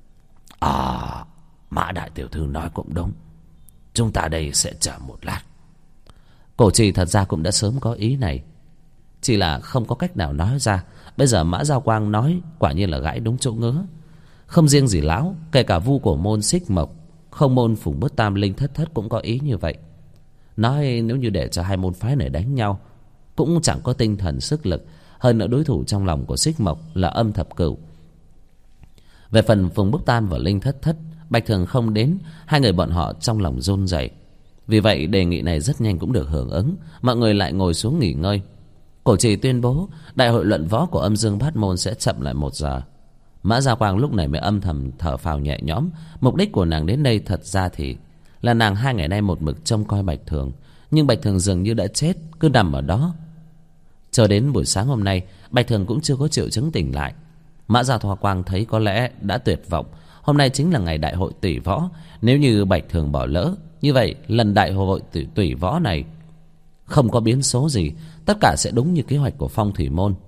Mã đại tiểu thư nói cũng đúng. Chúng ta đây sẽ chờ một lát. Cổ Trì thật ra cũng đã sớm có ý này, chỉ là không có cách nào nói ra. Bây giờ Mã Giao Quang nói quả nhiên là gãi đúng chỗ ngứa. Không riêng gì lão, kể cả Vu Cổ Môn Xích Mộc, Không Môn Phùng Bất Tam Linh Thất Thất cũng có ý như vậy. Nói nếu như để cho 2 môn phái này đánh nhau, cũng chẳng có tinh thần sức lực. Hơn nữa đối thủ trong lòng của Xích Mộc là Âm Thập Cửu. Về phần Phùng Bất Tam và Linh Thất Thất, Bạch Thường không đến, 2 người bọn họ trong lòng run rẩy. Vì vậy đề nghị này rất nhanh cũng được hưởng ứng. Mọi người lại ngồi xuống nghỉ ngơi. Cổ Trì tuyên bố đại hội luận võ của Âm Dương Bát Môn sẽ chậm lại 1 giờ. Mã Giao Quang lúc này mới âm thầm thở phào nhẹ nhõm. Mục đích của nàng đến đây thật ra thì là nàng 2 ngày nay một mực trông coi Bạch Thường, nhưng Bạch Thường dường như đã chết, cứ nằm ở đó. Chờ đến buổi sáng hôm nay, Bạch Thường cũng chưa có triệu chứng tỉnh lại. Mã Giao Quang thấy có lẽ đã tuyệt vọng. Hôm nay chính là ngày đại hội tỷ võ. Nếu như Bạch Thường bỏ lỡ, như vậy lần đại hội tỷ võ này không có biến số gì, tất cả sẽ đúng như kế hoạch của Phong Thủy Môn.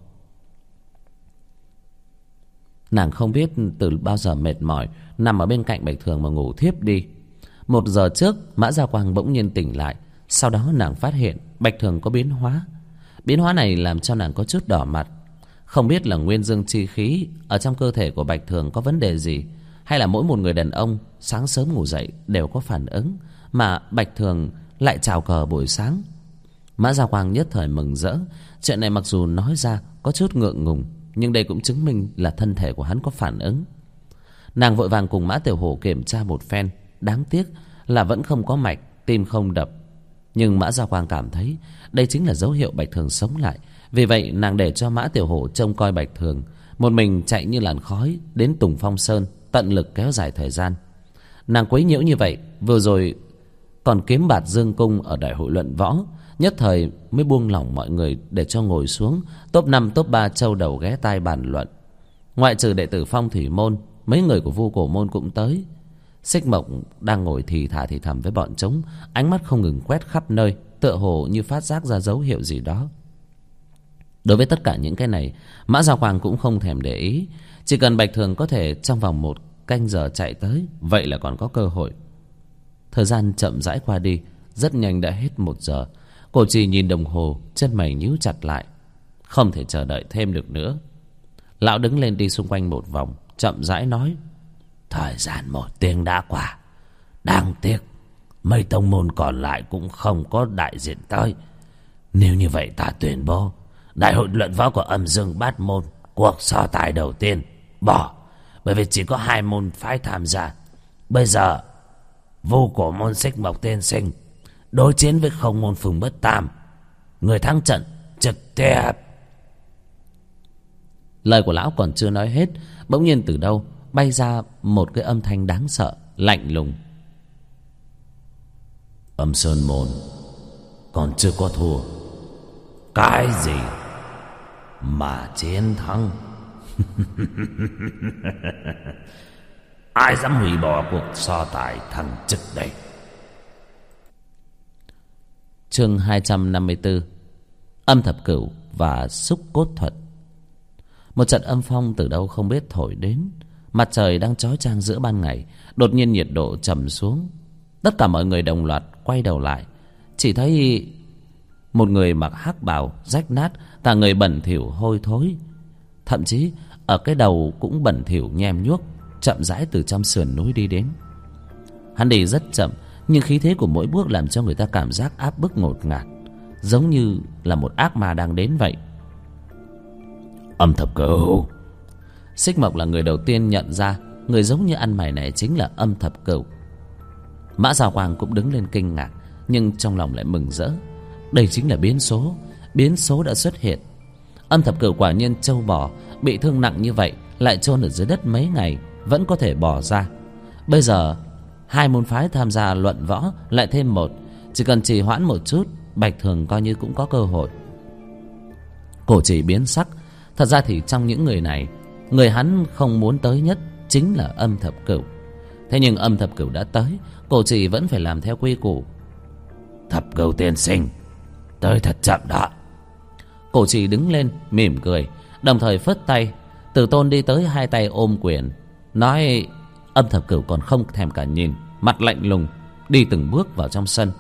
Nàng không biết từ bao giờ mệt mỏi, nằm ở bên cạnh Bạch Thường mà ngủ thiếp đi. 1 giờ trước, Mã Giao Quang bỗng nhiên tỉnh lại. Sau đó nàng phát hiện Bạch Thường có biến hóa. Biến hóa này làm cho nàng có chút đỏ mặt. Không biết là nguyên dương chi khí ở trong cơ thể của Bạch Thường có vấn đề gì, hay là mỗi một người đàn ông sáng sớm ngủ dậy đều có phản ứng, mà Bạch Thường lại chào cờ buổi sáng. Mã Giao Quang nhất thời mừng rỡ. Chuyện này mặc dù nói ra có chút ngượng ngùng, nhưng đây cũng chứng minh là thân thể của hắn có phản ứng. Nàng vội vàng cùng Mã Tiểu Hổ kiểm tra một phen. Đáng tiếc là vẫn không có mạch, tim không đập. Nhưng Mã Gia Quang cảm thấy đây chính là dấu hiệu Bạch Thường sống lại. Vì vậy nàng để cho Mã Tiểu Hổ trông coi Bạch Thường, một mình chạy như làn khói đến Tùng Phong Sơn, tận lực kéo dài thời gian. Nàng quấy nhiễu như vậy, vừa rồi còn kiếm bạt dương cung ở đại hội luận võ, nhất thời mới buông lỏng mọi người để cho ngồi xuống. Top 5 top 3 châu đầu ghé tai bàn luận. Ngoại trừ đệ tử Phong Thủy môn, mấy người của Vu Cổ môn cũng tới. Xích Mộc đang ngồi thì thầm với bọn chúng, ánh mắt không ngừng quét khắp nơi, tựa hồ như phát giác ra dấu hiệu gì đó. Đối với tất cả những cái này, Mã Gia Quang cũng không thèm để ý. Chỉ cần Bạch Thường có thể trong vòng 1 canh giờ chạy tới, vậy là còn có cơ hội. Thời gian chậm rãi qua đi, rất nhanh đã hết 1 giờ. Cổ Trì nhìn đồng hồ, chân mày nhíu chặt lại. Không thể chờ đợi thêm được nữa. Lão đứng lên đi xung quanh một vòng, chậm rãi nói: thời gian 1 tiếng đã qua. Đáng tiếc mấy tông môn còn lại cũng không có đại diện tới. Nếu như vậy ta tuyên bố đại hội luận võ của Âm Dương Bát Môn, cuộc so tài đầu tiên bỏ, bởi vì chỉ có 2 môn phái tham gia. Bây giờ Vu Cổ môn Xích Mộc tiên sinh đối chiến với Không môn Phùng Bất Tam, người thắng trận trực tiếp. Lời của lão còn chưa nói hết, bỗng nhiên từ đâu bay ra một cái âm thanh đáng sợ, lạnh lùng: Âm Sơn môn còn chưa có thua, cái gì mà chiến thắng? Ai dám hủy bỏ cuộc so tài thăng chức đây? Chương 254: Âm Thập Cửu và Xúc Cốt Thuật. Một trận âm phong từ đâu không biết thổi đến. Mặt trời đang chói chang giữa ban ngày, đột nhiên nhiệt độ trầm xuống. Tất cả mọi người đồng loạt quay đầu lại, chỉ thấy một người mặc hắc bào rách nát, cả người bẩn thỉu hôi thối, thậm chí ở cái đầu cũng bẩn thỉu nhem nhuốc, chậm rãi từ trong sườn núi đi đến. Hắn đi rất chậm, nhưng khí thế của mỗi bước làm cho người ta cảm giác áp bức ngột ngạt, giống như là một ác ma đang đến vậy. Âm Thập Cửu. Xích Mộc là người đầu tiên nhận ra người giống như ăn mày này chính là Âm Thập Cửu. Mã Gia Quang cũng đứng lên kinh ngạc, nhưng trong lòng lại mừng rỡ. Đây chính là biến số đã xuất hiện. Âm Thập Cửu quả nhiên trâu bò, bị thương nặng như vậy lại chôn ở dưới đất mấy ngày vẫn có thể bò ra. Bây giờ 2 môn phái tham gia luận võ lại thêm 1, chỉ cần trì hoãn một chút, Bạch Thường coi như cũng có cơ hội. Cổ Trì biến sắc. Thật ra thì trong những người này, người hắn không muốn tới nhất chính là Âm Thập Cửu. Thế nhưng Âm Thập Cửu đã tới, Cổ Trì vẫn phải làm theo quy củ. Thập Cửu tiên sinh, tới thật chậm đó. Cổ Trì đứng lên mỉm cười, đồng thời phất tay. Từ Tôn đi tới, 2 tay ôm quyền, nói. Âm Thập Cửu còn không thèm cả nhìn, mặt lạnh lùng đi từng bước vào trong sân.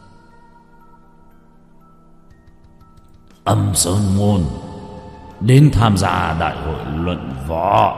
Âm Sơn môn đến tham gia đại hội luận võ.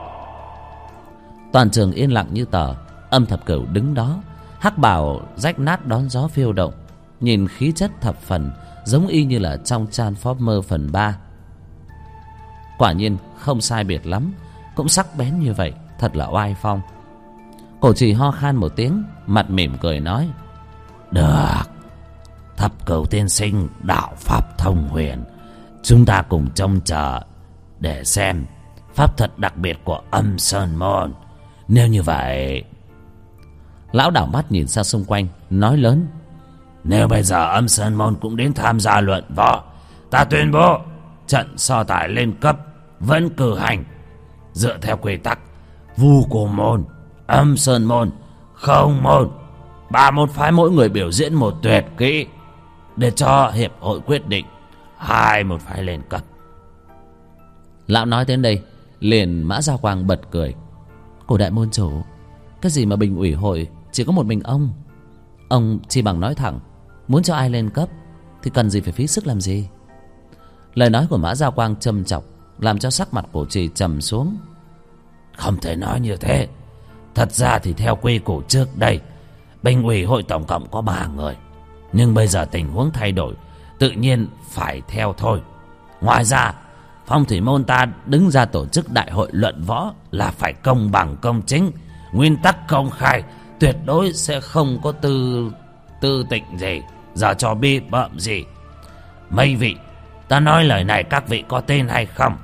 Toàn trường yên lặng như tờ. Âm Thập Cửu đứng đó, hắc bào rách nát đón gió phiêu động, nhìn khí chất thập phần giống y như là trong Transformer phần 3. Quả nhiên không sai biệt lắm, cũng sắc bén như vậy, thật là oai phong. Cổ Trì ho khan một tiếng, mặt mỉm cười nói: được, Thập Cửu tiên sinh đạo pháp thông huyền, chúng ta cùng trông chờ để xem pháp thuật đặc biệt của Âm Sơn môn. Nếu như vậy... Lão đảo mắt nhìn ra xung quanh, nói lớn: nếu bây giờ Âm Sơn môn cũng đến tham gia luận võ, ta tuyên bố trận so tài lên cấp vẫn cử hành dựa theo quy tắc Vu Cổ môn, Âm Sơn môn, Không môn, 3 môn phái mỗi người biểu diễn một tuyệt kỹ, để cho hiệp hội quyết định 2 môn phái lên cấp. Lão nói đến đây, liền Mã Gia Quang bật cười: Cổ đại môn chủ, cái gì mà bình ủy hội chỉ có một mình ông chỉ bằng nói thẳng, muốn cho ai lên cấp thì cần gì phải phí sức làm gì. Lời nói của Mã Gia Quang châm chọc, làm cho sắc mặt Cổ Trì trầm xuống. Không thể nói như thế. Thật ra thì theo quy củ trước đây, bình ủy hội tổng cộng có 3 người, nhưng bây giờ tình huống thay đổi, tự nhiên phải theo thôi. Ngoài ra Phong thủy môn ta đứng ra tổ chức đại hội luận võ là phải công bằng công chính, nguyên tắc công khai, tuyệt đối sẽ không có tư tịnh gì, giờ cho bi bợm gì. Mấy vị, ta nói lời này các vị có tin hay không?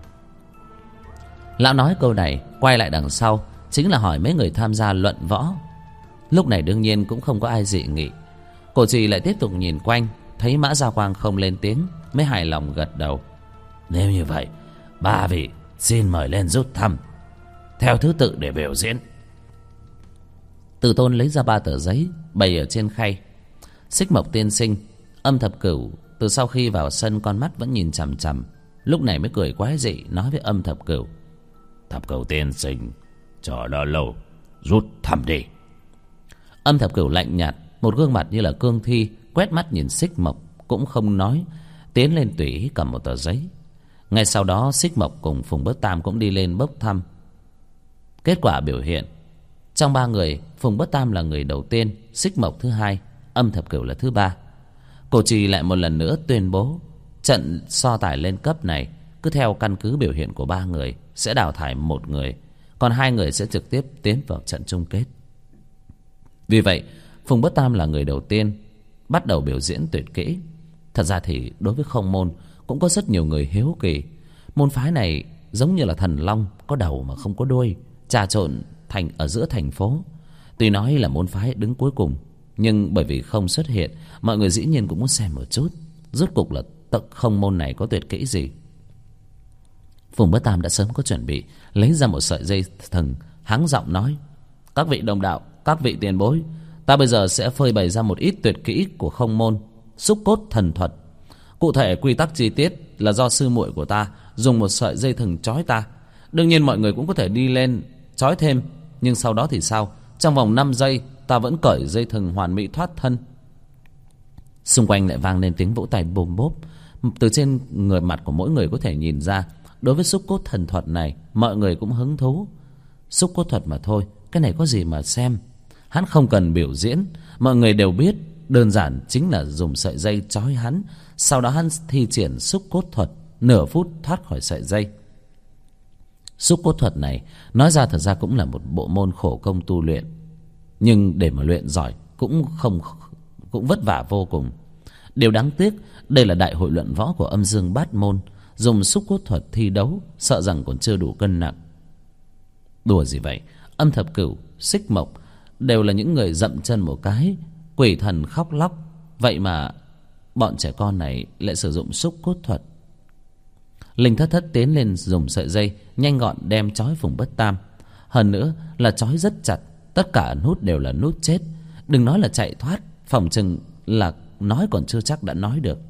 Lão nói câu này quay lại đằng sau, chính là hỏi mấy người tham gia luận võ. Lúc này đương nhiên cũng không có ai dị nghị. Cổ trì lại tiếp tục nhìn quanh, thấy Mã Gia Quang không lên tiếng, mới hài lòng gật đầu. Nếu như vậy, ba vị xin mời lên rút thăm, theo thứ tự để biểu diễn. Từ Tôn lấy ra 3 tờ giấy bày ở trên khay. Xích Mộc tiên sinh, Âm Thập Cửu từ sau khi vào sân con mắt vẫn nhìn chằm chằm, lúc này mới cười quái dị nói với Âm Thập Cửu: Thập Cửu tiên sinh, chờ đã lâu, rút thăm đi. Âm Thập Cửu lạnh nhạt, một gương mặt như là cương thi, quét mắt nhìn Xích Mộc cũng không nói, tiến lên tùy ý cầm một tờ giấy. Ngay sau đó Xích Mộc cùng Phùng Bất Tam cũng đi lên bốc thăm. Kết quả biểu hiện: trong 3 người, Phùng Bất Tam là người đầu tiên, Xích Mộc thứ 2, Âm Thập Cửu là thứ 3. Cổ trì lại một lần nữa tuyên bố trận so tài lên cấp này cứ theo căn cứ biểu hiện của 3 người sẽ đào thải 1 người, còn 2 người sẽ trực tiếp tiến vào trận chung kết. Vì vậy Phùng Bất Tam là người đầu tiên bắt đầu biểu diễn tuyệt kỹ. Thật ra thì đối với Không Môn cũng có rất nhiều người hiếu kỳ. Môn phái này giống như là thần long, có đầu mà không có đuôi, trà trộn ở giữa thành phố. Tuy nói là môn phái đứng cuối cùng, nhưng bởi vì không xuất hiện, mọi người dĩ nhiên cũng muốn xem một chút rốt cục là Không Môn này có tuyệt kỹ gì. Phùng Bất Tam đã sớm có chuẩn bị, lấy ra một sợi dây thừng, hắng giọng nói: Các vị đồng đạo, các vị tiền bối, ta bây giờ sẽ phơi bày ra một ít tuyệt kỹ của Không Môn xúc cốt thần thuật. Cụ thể quy tắc chi tiết là do sư muội của ta dùng một sợi dây thừng trói ta. Đương nhiên mọi người cũng có thể đi lên trói thêm, nhưng sau đó thì sao? Trong vòng 5 giây ta vẫn cởi dây thừng hoàn mỹ thoát thân. Xung quanh lại vang lên tiếng vỗ tay bồm bốp. Từ trên người mặt của mỗi người có thể nhìn ra, đối với xúc cốt thần thuật này mọi người cũng hứng thú. Xúc cốt thuật mà thôi, cái này có gì mà xem. Hắn không cần biểu diễn, mọi người đều biết, đơn giản chính là dùng sợi dây trói hắn, sau đó hắn thi triển xúc cốt thuật, nửa phút thoát khỏi sợi dây. Xúc cốt thuật này nói ra thật ra cũng là một bộ môn khổ công tu luyện, nhưng để mà luyện giỏi cũng vất vả vô cùng. Điều đáng tiếc, đây là đại hội luận võ của Âm Dương Bát Môn, dùng xúc cốt thuật thi đấu sợ rằng còn chưa đủ cân nặng. Đùa gì vậy, Âm Thập Cửu, Xích Mộc đều là những người dậm chân một cái, quỷ thần khóc lóc, vậy mà bọn trẻ con này lại sử dụng xúc cốt thuật. Linh Thất Thất tiến lên dùng sợi dây nhanh gọn đem trói Phùng Bất Tam, hơn nữa là trói rất chặt, tất cả nút đều là nút chết. Đừng nói là chạy thoát, phỏng chừng là nói còn chưa chắc đã nói được.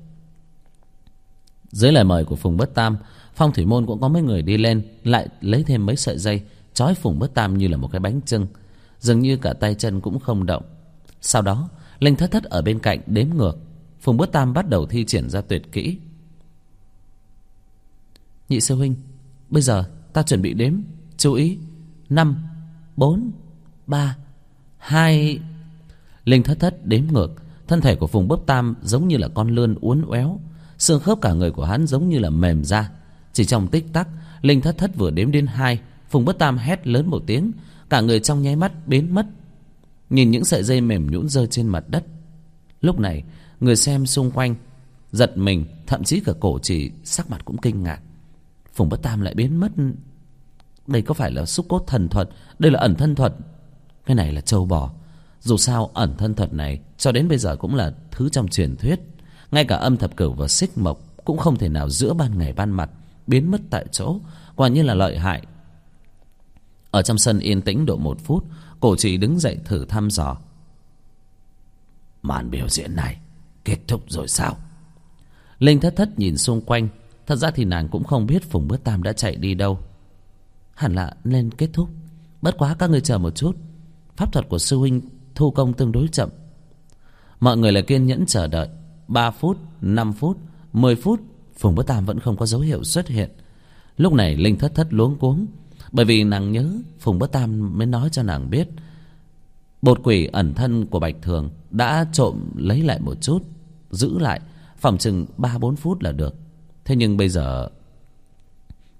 Dưới lời mời của Phùng Bất Tam, Phong thủy môn cũng có mấy người đi lên, lại lấy thêm mấy sợi dây trói Phùng Bất Tam như là một cái bánh chưng, dường như cả tay chân cũng không động. Sau đó Linh Thất Thất ở bên cạnh đếm ngược. Phùng Bất Tam bắt đầu thi triển ra tuyệt kỹ. Nhị sư huynh, bây giờ ta chuẩn bị đếm, chú ý: 5, 4, 3, 2. Linh Thất Thất đếm ngược. Thân thể của Phùng Bất Tam giống như là con lươn uốn éo, xương khớp cả người của hắn giống như là mềm ra. Chỉ trong tích tắc, Linh Thất Thất vừa đếm đến 2, Phùng Bất Tam hét lớn một tiếng, cả người trong nháy mắt biến mất. Nhìn những sợi dây mềm nhũn rơi trên mặt đất, lúc này người xem xung quanh giật mình, thậm chí cả cổ chỉ sắc mặt cũng kinh ngạc. Phùng Bất Tam lại biến mất. Đây có phải là xúc cốt thần thuật? Đây là ẩn thân thuật. Cái này là trâu bò. Dù sao ẩn thân thuật này cho đến bây giờ cũng là thứ trong truyền thuyết. Ngay cả Âm Thập Cửu và Xích Mộc cũng không thể nào giữa ban ngày ban mặt biến mất tại chỗ. Quả nhiên là lợi hại. Ở trong sân yên tĩnh độ 1 phút, cổ trì đứng dậy thử thăm dò. Màn biểu diễn này kết thúc rồi sao? Linh Thất Thất nhìn xung quanh. Thật ra thì nàng cũng không biết Phùng Bất Tam đã chạy đi đâu. Hẳn là nên kết thúc. Bất quá các ngươi chờ một chút, pháp thuật của sư huynh thu công tương đối chậm. Mọi người lại kiên nhẫn chờ đợi. 3 phút, 5 phút, 10 phút, Phùng Bất Tam vẫn không có dấu hiệu xuất hiện. Lúc này Linh Thất Thất luống cuống, bởi vì nàng nhớ Phùng Bất Tam mới nói cho nàng biết bột quỷ ẩn thân của Bạch Thường đã trộm lấy lại một chút, giữ lại, phòng chừng 3-4 phút là được. Thế nhưng bây giờ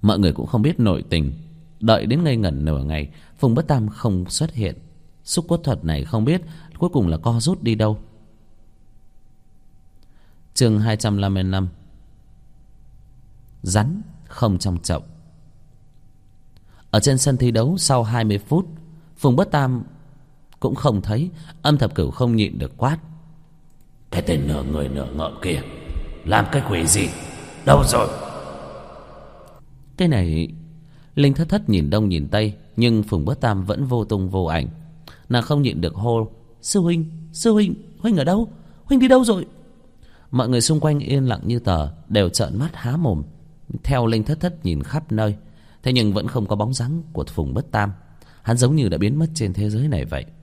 Mọi người cũng không biết nội tình. Đợi đến ngây ngẩn nửa ngày, Phùng Bất Tam không xuất hiện. Xúc cốt thuật này không biết cuối cùng là co rút đi đâu. Chương 255. Rắn không trong chậu. Ở trên sân thi đấu sau 20 phút, Phùng Bất Tam cũng không thấy. Âm Thập Cửu không nhịn được quát: cái tên nửa người nửa ngợm kia làm cái quỷ gì? Đâu rồi? Cái này... Linh Thất Thất nhìn đông nhìn tây, nhưng Phùng Bất Tam vẫn vô tung vô ảnh. Nàng không nhịn được hô: Sư huynh, sư huynh, huynh ở đâu? Huynh đi đâu rồi? Mọi người xung quanh yên lặng như tờ, đều trợn mắt há mồm theo Linh Thất Thất nhìn khắp nơi. Thế nhưng vẫn không có bóng dáng của Phùng Bất Tam. Hắn giống như đã biến mất trên thế giới này vậy.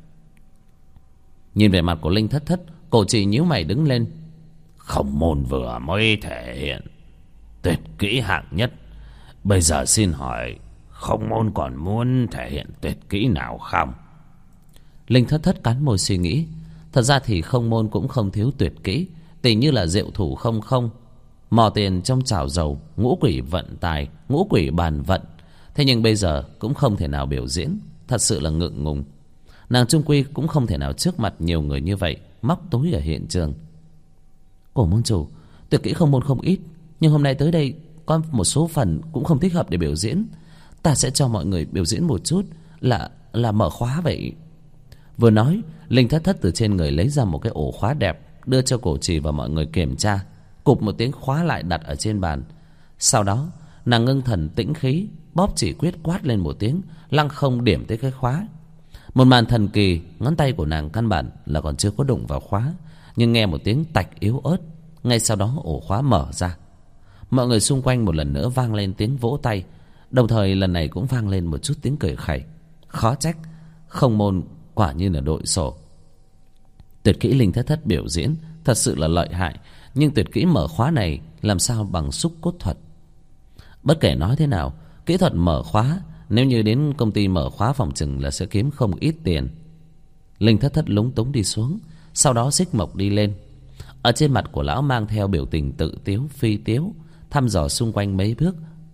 Nhìn vẻ mặt của Linh Thất Thất, Cổ Trì nhíu mày đứng lên: Không môn vừa mới thể hiện tuyệt kỹ hạng nhất, bây giờ xin hỏi không môn còn muốn thể hiện tuyệt kỹ nào không? Linh Thất Thất cắn môi suy nghĩ. Thật ra thì không môn cũng không thiếu tuyệt kỹ, tỉ như là diệu thủ không không, mò tiền trong chảo dầu, ngũ quỷ vận tài, ngũ quỷ bàn vận. Thế nhưng bây giờ cũng không thể nào biểu diễn, thật sự là ngượng ngùng. Nàng chung quy cũng không thể nào trước mặt nhiều người như vậy móc túi ở hiện trường. Cổ môn chủ, tuyệt kỹ không môn không ít, nhưng hôm nay tới đây có một số phần cũng không thích hợp để biểu diễn. Ta sẽ cho mọi người biểu diễn một chút, là mở khóa vậy. Vừa nói, Linh Thất Thất từ trên người lấy ra một cái ổ khóa đẹp, đưa cho Cổ Trì và mọi người kiểm tra. Cụp một tiếng khóa lại đặt ở trên bàn. Sau đó nàng ngưng thần tĩnh khí, bóp chỉ quyết quát lên một tiếng, lăng không điểm tới cái khóa. Một màn thần kỳ, ngón tay của nàng căn bản là còn chưa có đụng vào khóa, nhưng nghe một tiếng tạch yếu ớt, ngay sau đó ổ khóa mở ra. Mọi người xung quanh một lần nữa vang lên tiếng vỗ tay, đồng thời lần này cũng vang lên một chút tiếng cười khẩy. Khó trách không môn quả như là đội sổ. Tuyệt kỹ Linh Thất Thất biểu diễn thật sự là lợi hại, nhưng tuyệt kỹ mở khóa này làm sao bằng xúc cốt thuật. Bất kể nói thế nào, kỹ thuật mở khóa nếu như đến công ty mở khóa phòng chừng là sẽ kiếm không ít tiền. Linh Thất Thất lúng túng đi xuống, sau đó Xích Mộc đi lên. Ở trên mặt của lão mang theo biểu tình tự tiếu phi tiếu, thăm dò xung quanh mấy bước.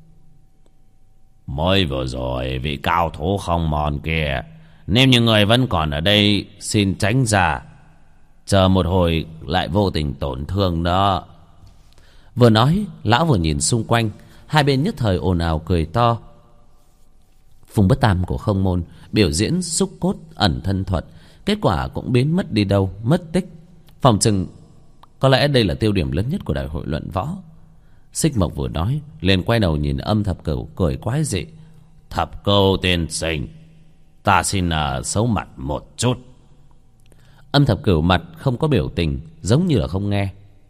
Mới vừa rồi vị cao thủ không mòn kia, nếu như người vẫn còn ở đây xin tránh ra, chờ một hồi lại vô tình tổn thương đó. Vừa nói, lão vừa nhìn xung quanh. Hai bên nhất thời ồn ào cười to. Phùng Bất Tam của không môn biểu diễn xúc cốt ẩn thân thuật, kết quả cũng biến mất đi đâu, mất tích. Phòng chừng có lẽ đây là tiêu điểm lớn nhất của đại hội luận võ. Xích Mộc vừa nói liền quay đầu nhìn Âm Thập Cửu cười quái dị: Thập Cửu tiên sinh, ta xin xấu mặt một chút. Âm Thập Cửu mặt không có biểu tình, giống như là không nghe.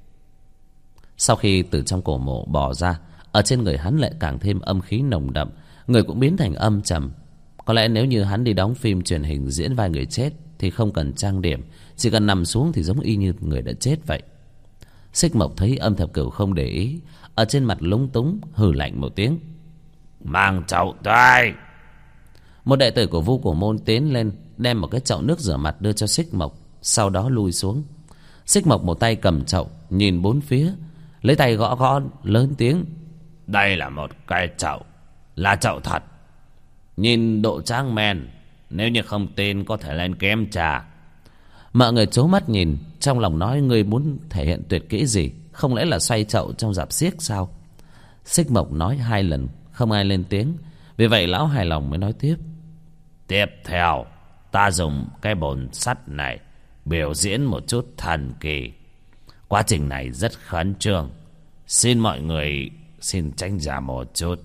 Sau khi từ trong cổ mộ bò ra, ở trên người hắn lại càng thêm âm khí nồng đậm, người cũng biến thành âm trầm. Có lẽ nếu như hắn đi đóng phim truyền hình diễn vai người chết thì không cần trang điểm, chỉ cần nằm xuống thì giống y như người đã chết vậy. Xích Mộc thấy Âm Thập Cửu không để ý, ở trên mặt lúng túng hừ lạnh một tiếng: Mang chậu tới. Một đệ tử của Vu Cổ Môn tiến lên, đem một cái chậu nước rửa mặt đưa cho Xích Mộc, sau đó lui xuống. Xích Mộc một tay cầm chậu, nhìn bốn phía, lấy tay gõ gõ lớn tiếng: Đây là một cái chậu, là chậu thật. Nhìn độ tráng men, nếu như không tin có thể lên kiểm tra. Mọi người trố mắt nhìn, trong lòng nói: ngươi muốn thể hiện tuyệt kỹ gì? Không lẽ là xoay chậu trong rạp xiếc sao? Xích Mộc nói hai lần không ai lên tiếng, vì vậy lão hài lòng mới nói tiếp: Tiếp theo ta dùng cái bồn sắt này biểu diễn một chút thần kỳ. Quá trình này rất khẩn trương, xin mọi người xin tránh ra một chút.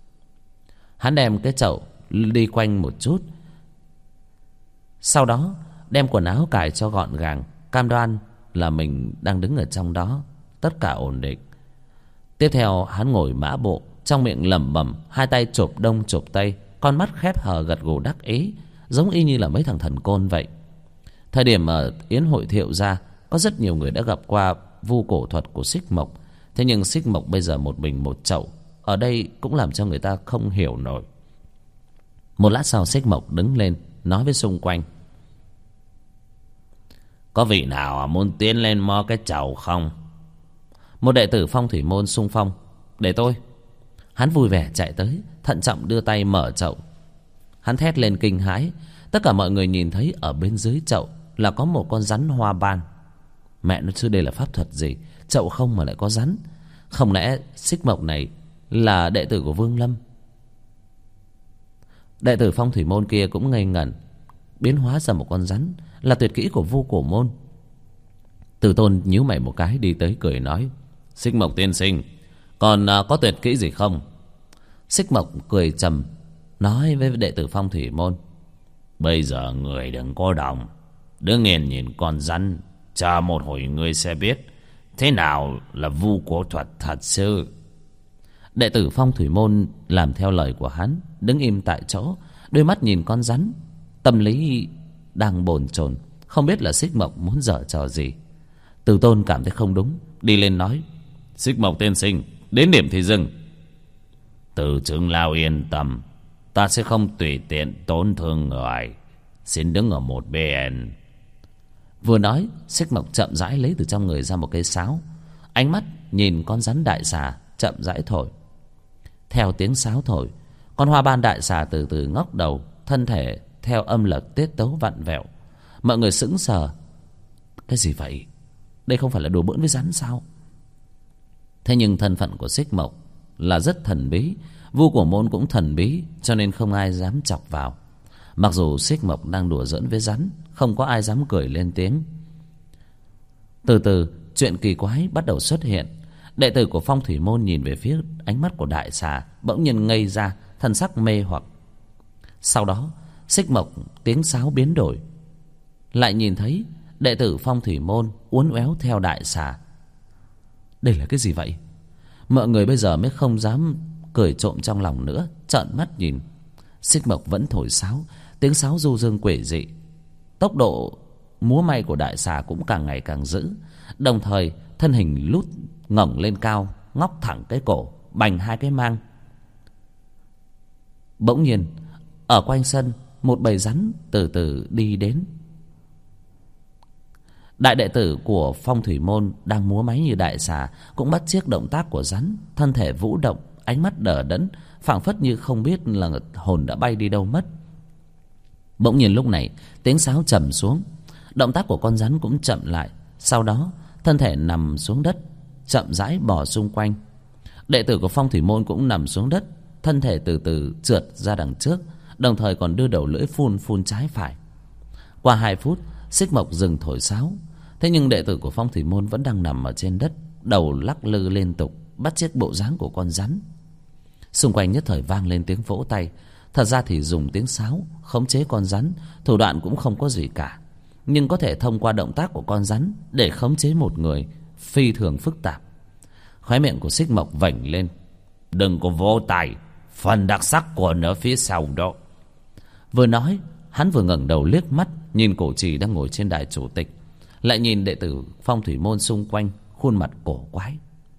Hắn đem cái chậu đi quanh một chút, sau đó đem quần áo cài cho gọn gàng, cam đoan là mình đang đứng ở trong đó, tất cả ổn định. Tiếp theo hắn ngồi mã bộ, trong miệng lẩm bẩm, hai tay chộp đông chộp tây, con mắt khép hờ gật gù đắc ý, giống y như là mấy thằng thần côn vậy. Thời điểm ở yến hội Thiệu gia, có rất nhiều người đã gặp qua vu cổ thuật của Xích Mộc. Thế nhưng Xích Mộc bây giờ một mình một chậu, ở đây cũng làm cho người ta không hiểu nổi. Một lát sau Xích Mộc đứng lên, nói với xung quanh: Có vị nào muốn tiến lên mò cái chậu không? Một đệ tử Phong Thủy Môn xung phong: Để tôi. Hắn vui vẻ chạy tới, thận trọng đưa tay mở chậu. Hắn thét lên kinh hãi. Tất cả mọi người nhìn thấy ở bên dưới chậu là có một con rắn hoa ban. Mẹ nó chứ, đây là pháp thuật gì? Chậu không mà lại có rắn. Không lẽ Xích Mộc này là đệ tử của Vương Lâm? Đệ tử Phong Thủy Môn kia cũng ngây ngẩn. Biến hóa ra một con rắn là tuyệt kỹ của Vu Cổ Môn. Từ Tôn nhíu mày một cái, đi tới cười nói: Xích Mộc tiên sinh, còn có tuyệt kỹ gì không? Xích Mộc cười trầm nói với đệ tử Phong Thủy Môn: Bây giờ người đừng có động, đứng yên nhìn con rắn, chờ một hồi người sẽ biết thế nào là vu cổ thuật thật sự. Đệ tử Phong Thủy Môn làm theo lời của hắn, đứng im tại chỗ, đôi mắt nhìn con rắn. Tâm lý đang bồn chồn, không biết là Xích Mộc muốn giở trò gì. Từ Tôn cảm thấy không đúng, đi lên nói: Xích Mộc tiên sinh, đến điểm thì dừng. Từ trưởng lão yên tâm, ta sẽ không tùy tiện tổn thương người, xin đứng ở một bên. Vừa nói, Xích Mộc chậm rãi lấy từ trong người ra một cây sáo, ánh mắt nhìn con rắn đại xà, chậm rãi thổi. Theo tiếng sáo thổi, con hoa ban đại xà từ từ ngóc đầu, thân thể theo âm lực tiết tấu vặn vẹo. Mọi người sững sờ. Cái gì vậy? Đây không phải là đùa bỡn với rắn sao? Thế nhưng thân phận của Xích Mộc là rất thần bí, Vu Cổ Môn cũng thần bí, cho nên không ai dám chọc vào. Mặc dù Xích Mộc đang đùa giỡn với rắn, không có ai dám cười lên tiếng. Từ từ, chuyện kỳ quái bắt đầu xuất hiện. Đệ tử của Phong Thủy Môn nhìn về phía ánh mắt của đại xà, bỗng nhiên ngây ra, thần sắc mê hoặc. Sau đó, Xích Mộc tiếng sáo biến đổi, lại nhìn thấy đệ tử Phong Thủy Môn uốn éo theo đại xà. Đây là cái gì vậy? Mọi người bây giờ mới không dám cười trộm trong lòng nữa, trợn mắt nhìn. Xích Mộc vẫn thổi sáo, tiếng sáo du dương quỷ dị. Tốc độ múa may của đại xà cũng càng ngày càng dữ, đồng thời thân hình lút ngẩng lên cao, ngóc thẳng cái cổ, bành hai cái mang. Bỗng nhiên ở quanh sân, một bầy rắn từ từ đi đến. Đại đệ tử của Phong Thủy Môn đang múa máy như đại xà cũng bắt chước động tác của rắn, thân thể vũ động, ánh mắt đờ đẫn, phảng phất như không biết là hồn đã bay đi đâu mất. Bỗng nhiên lúc này, tiếng sáo trầm xuống, động tác của con rắn cũng chậm lại, sau đó thân thể nằm xuống đất, chậm rãi bò xung quanh. Đệ tử của Phong Thủy Môn cũng nằm xuống đất, thân thể từ từ trượt ra đằng trước, đồng thời còn đưa đầu lưỡi phun phun trái phải. Qua 2 phút, Xích Mộc dừng thổi sáo. Thế nhưng đệ tử của Phong Thủy Môn vẫn đang nằm ở trên đất, đầu lắc lư liên tục, bắt chước bộ dáng của con rắn. Xung quanh nhất thời vang lên tiếng vỗ tay. Thật ra thì dùng tiếng sáo khống chế con rắn, thủ đoạn cũng không có gì cả, nhưng có thể thông qua động tác của con rắn để khống chế một người phi thường phức tạp. Khóe miệng của Xích Mộc vểnh lên: Đừng có vỗ tay, phần đặc sắc còn ở phía sau đó. Vừa nói, hắn vừa ngẩng đầu liếc mắt nhìn Cổ Trì đang ngồi trên đài chủ tịch, lại nhìn đệ tử Phong Thủy Môn xung quanh, khuôn mặt cổ quái.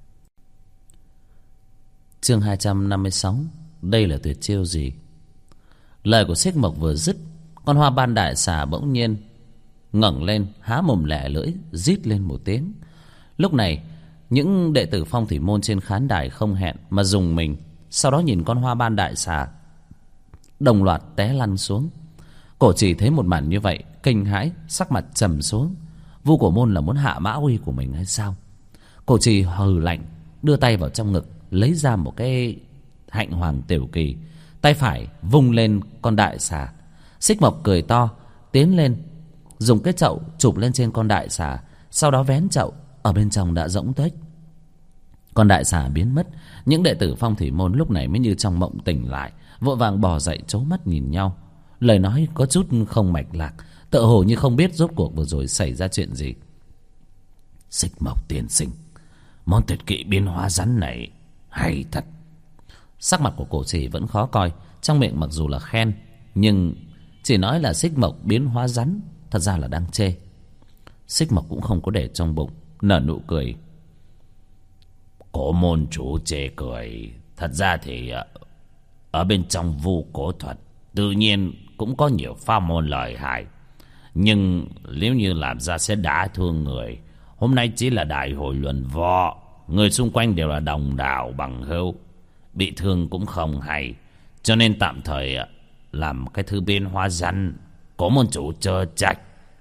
Chương 256: Đây là tuyệt chiêu gì? Lời của Xích Mộc vừa dứt, con hoa ban đại xà bỗng nhiên ngẩng lên, há mồm lẻ lưỡi, rít lên một tiếng. Lúc này, những đệ tử Phong Thủy Môn trên khán đài không hẹn mà rùng mình, sau đó nhìn con hoa ban đại xà đồng loạt té lăn xuống. Cổ Trì thấy một màn như vậy, kinh hãi, sắc mặt trầm xuống. Vu Cổ Môn là muốn hạ mã uy của mình hay sao? Cổ Trì hừ lạnh, đưa tay vào trong ngực, lấy ra một cái hạnh hoàng tiểu kỳ, tay phải vung lên con đại xà. Xích Mộc cười to, tiến lên, dùng cái chậu chụp lên trên con đại xà, sau đó vén chậu, ở bên trong đã rỗng tuếch. Con đại xà biến mất. Những đệ tử Phong Thủy Môn lúc này mới như trong mộng tỉnh lại, vội vàng bò dậy, trố mắt nhìn nhau. Lời nói có chút không mạch lạc, tựa hồ như không biết rốt cuộc vừa rồi xảy ra chuyện gì. Xích Mộc tiên sinh, món tuyệt kỹ biến hóa rắn này hay thật. Sắc mặt của Cổ Trì vẫn khó coi, trong miệng mặc dù là khen, nhưng chỉ nói là Xích Mộc biến hóa rắn, thật ra là đang chê. Xích Mộc cũng không có để trong bụng, nở nụ cười. Cổ môn chủ chê cười, thật ra thì ở bên trong vu cổ thuật tự nhiên cũng có nhiều pháp môn lợi hại, nhưng nếu như làm ra sẽ đả thương người. Hôm nay chỉ là đại hội luận võ, người xung quanh đều là đồng đạo bằng hữu, bị thương cũng không hay, cho nên tạm thời làm cái thứ biến hóa rắn. Có môn chủ chớ trách.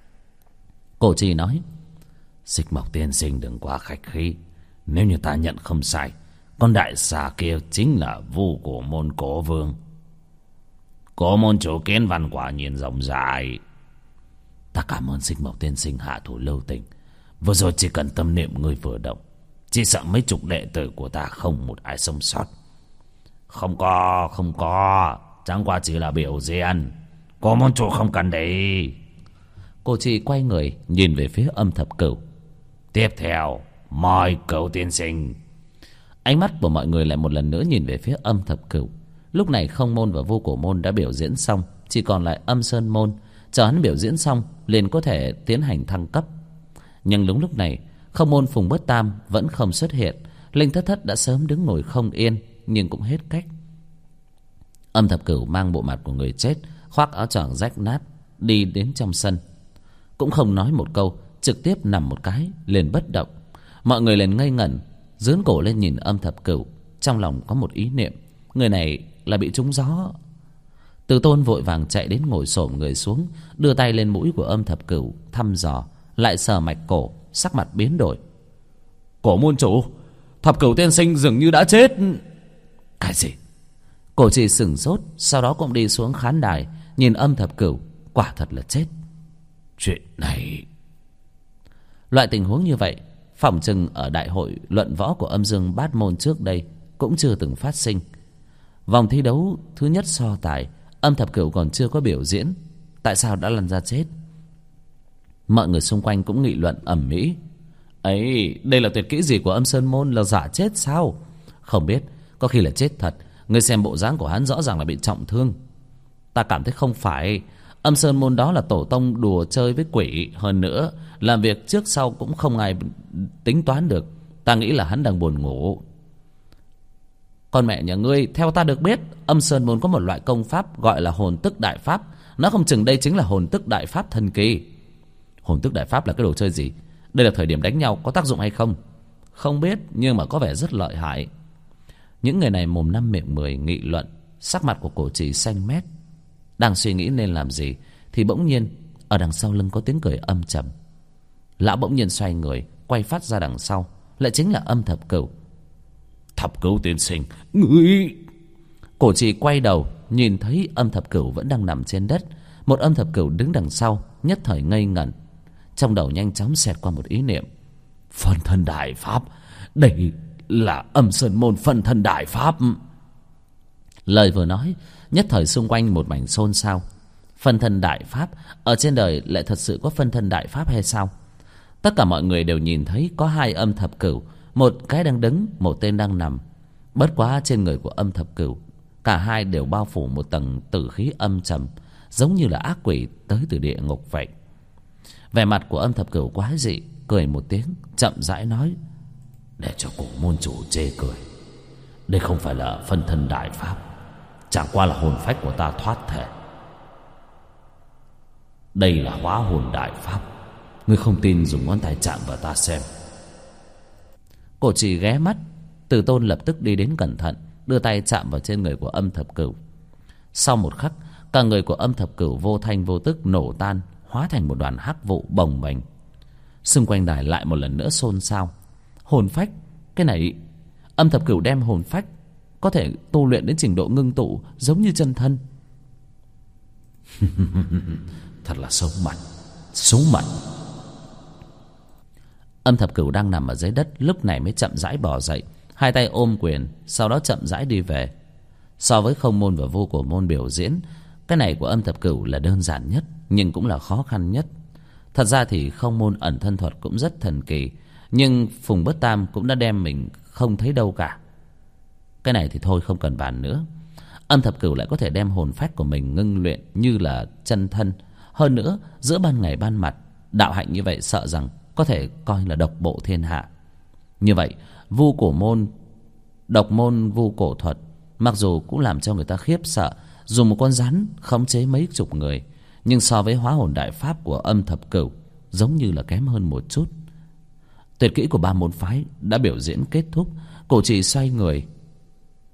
Cổ trì nói. Xích Mộc tiên sinh đừng quá khách khí. Nếu như ta nhận không sai, con đại xà kia chính là Vu Cổ Môn Cổ Vương. Cổ môn chủ kiến văn quả nhiên rộng rãi. Ta cảm ơn Xích Mộc tiên sinh hạ thủ lưu tình. Vừa rồi chỉ cần tâm niệm người vừa động, chỉ sợ mấy chục đệ tử của ta không một ai sống sót. Không có, chẳng qua chỉ là biểu diễn. Cổ môn chủ không cần để ý. Cổ trì quay người nhìn về phía Âm Thập Cửu. Tiếp theo, mời Cửu tiên sinh. Ánh mắt của mọi người lại một lần nữa nhìn về phía Âm Thập Cửu. Lúc này Không Môn và Vu Cổ Môn đã biểu diễn xong, chỉ còn lại Âm Sơn Môn. Chờ hắn biểu diễn xong liền có thể tiến hành thăng cấp. Nhưng đúng lúc này, Không Môn Phùng Bất Tam vẫn không xuất hiện. Linh Thất Thất đã sớm đứng ngồi không yên, nhưng cũng hết cách. Âm Thập Cửu mang bộ mặt của người chết, khoác áo choàng rách nát, đi đến trong sân, cũng không nói một câu, trực tiếp nằm một cái liền bất động. Mọi người liền ngây ngẩn, dướn cổ lên nhìn Âm Thập Cửu, trong lòng có một ý niệm, người này là bị trúng gió. Từ Tôn vội vàng chạy đến ngồi xổm người xuống, đưa tay lên mũi của Âm Thập Cửu thăm dò, lại sờ mạch cổ, sắc mặt biến đổi. Cổ môn chủ, Thập Cửu tiên sinh dường như đã chết. Cái gì? Cổ trì sửng sốt, sau đó cũng đi xuống khán đài, nhìn Âm Thập Cửu, quả thật là chết. Chuyện này... Loại tình huống như vậy, phỏng chừng ở đại hội luận võ của Âm Dương Bát Môn trước đây cũng chưa từng phát sinh. Vòng thi đấu thứ nhất so tài, Âm Thập Cửu còn chưa có biểu diễn, tại sao đã lăn ra chết? Mọi người xung quanh cũng nghị luận ầm ĩ. Ấy, đây là tuyệt kỹ gì của Âm Sơn Môn, là giả chết sao? Không biết, có khi là chết thật. Ngươi xem bộ dáng của hắn rõ ràng là bị trọng thương. Ta cảm thấy không phải. Âm Sơn Môn đó là tổ tông đùa chơi với quỷ. Hơn nữa, làm việc trước sau cũng không ai tính toán được. Ta nghĩ là hắn đang buồn ngủ. Con mẹ nhà ngươi, theo ta được biết, Âm Sơn Môn có một loại công pháp gọi là hồn tức đại pháp. Nó không chừng đây chính là hồn tức đại pháp thần kỳ. Hồn tức đại pháp là cái đồ chơi gì? Đây là thời điểm đánh nhau, có tác dụng hay không? Không biết, nhưng mà có vẻ rất lợi hại. Những người này mồm năm miệng mười nghị luận. Sắc mặt của Cổ Trì xanh mét, đang suy nghĩ nên làm gì, thì bỗng nhiên ở đằng sau lưng có tiếng cười âm trầm. Lão bỗng nhiên xoay người, quay phát ra đằng sau, lại chính là Âm Thập Cửu. Thập Cửu tiên sinh, ngươi... Cổ Trì quay đầu, nhìn thấy Âm Thập Cửu vẫn đang nằm trên đất. Một Âm Thập Cửu đứng đằng sau, nhất thời ngây ngẩn. Trong đầu nhanh chóng xẹt qua một ý niệm. Phân thân đại pháp, đây là Âm Sơn Môn phân thân đại pháp. Lời vừa nói, nhất thời xung quanh một mảnh xôn xao. Phân thân đại pháp, ở trên đời lại thật sự có phân thân đại pháp hay sao? Tất cả mọi người đều nhìn thấy có hai Âm Thập Cửu, một cái đang đứng, một tên đang nằm. Bất quá trên người của Âm Thập Cửu, cả hai đều bao phủ một tầng tử khí âm trầm, giống như là ác quỷ tới từ địa ngục vậy. Vẻ mặt của Âm Thập Cửu quái dị, cười một tiếng, chậm rãi nói: để cho cổ môn chủ chê cười, đây không phải là phân thân đại pháp, chẳng qua là hồn phách của ta thoát thể. Đây là hóa hồn đại pháp. Ngươi không tin dùng ngón tay chạm vào ta xem. Cổ Trì ghé mắt. Từ Tôn lập tức đi đến cẩn thận, đưa tay chạm vào trên người của Âm Thập Cửu. Sau một khắc, cả người của Âm Thập Cửu vô thanh vô tức nổ tan, hóa thành một đoàn hắc vụ bồng bềnh. Xung quanh đài lại một lần nữa xôn xao. Hồn phách? Cái này Âm Thập Cửu đem hồn phách có thể tu luyện đến trình độ ngưng tụ giống như chân thân. Thật là xấu mặt, xấu mặt. Âm Thập Cửu đang nằm ở dưới đất lúc này mới chậm rãi bò dậy, hai tay ôm quyền, sau đó chậm rãi đi về. So với Không Môn và Vô Cổ Môn biểu diễn, cái này của Âm Thập Cửu là đơn giản nhất, nhưng cũng là khó khăn nhất. Thật ra thì Không Môn ẩn thân thuật cũng rất thần kỳ, nhưng Phùng Bất Tam cũng đã đem mình không thấy đâu cả. Cái này thì thôi không cần bàn nữa. Âm Thập Cửu lại có thể đem hồn phách của mình ngưng luyện như là chân thân. Hơn nữa, giữa ban ngày ban mặt, đạo hạnh như vậy sợ rằng có thể coi là độc bộ thiên hạ. Như vậy, Vu Cổ Môn, độc môn Vu Cổ thuật, mặc dù cũng làm cho người ta khiếp sợ, dùng một con rắn khống chế mấy chục người, nhưng so với hóa hồn đại pháp của Âm Thập Cửu, giống như là kém hơn một chút. Tuyệt kỹ của ba môn phái đã biểu diễn kết thúc. Cổ Trì xoay người,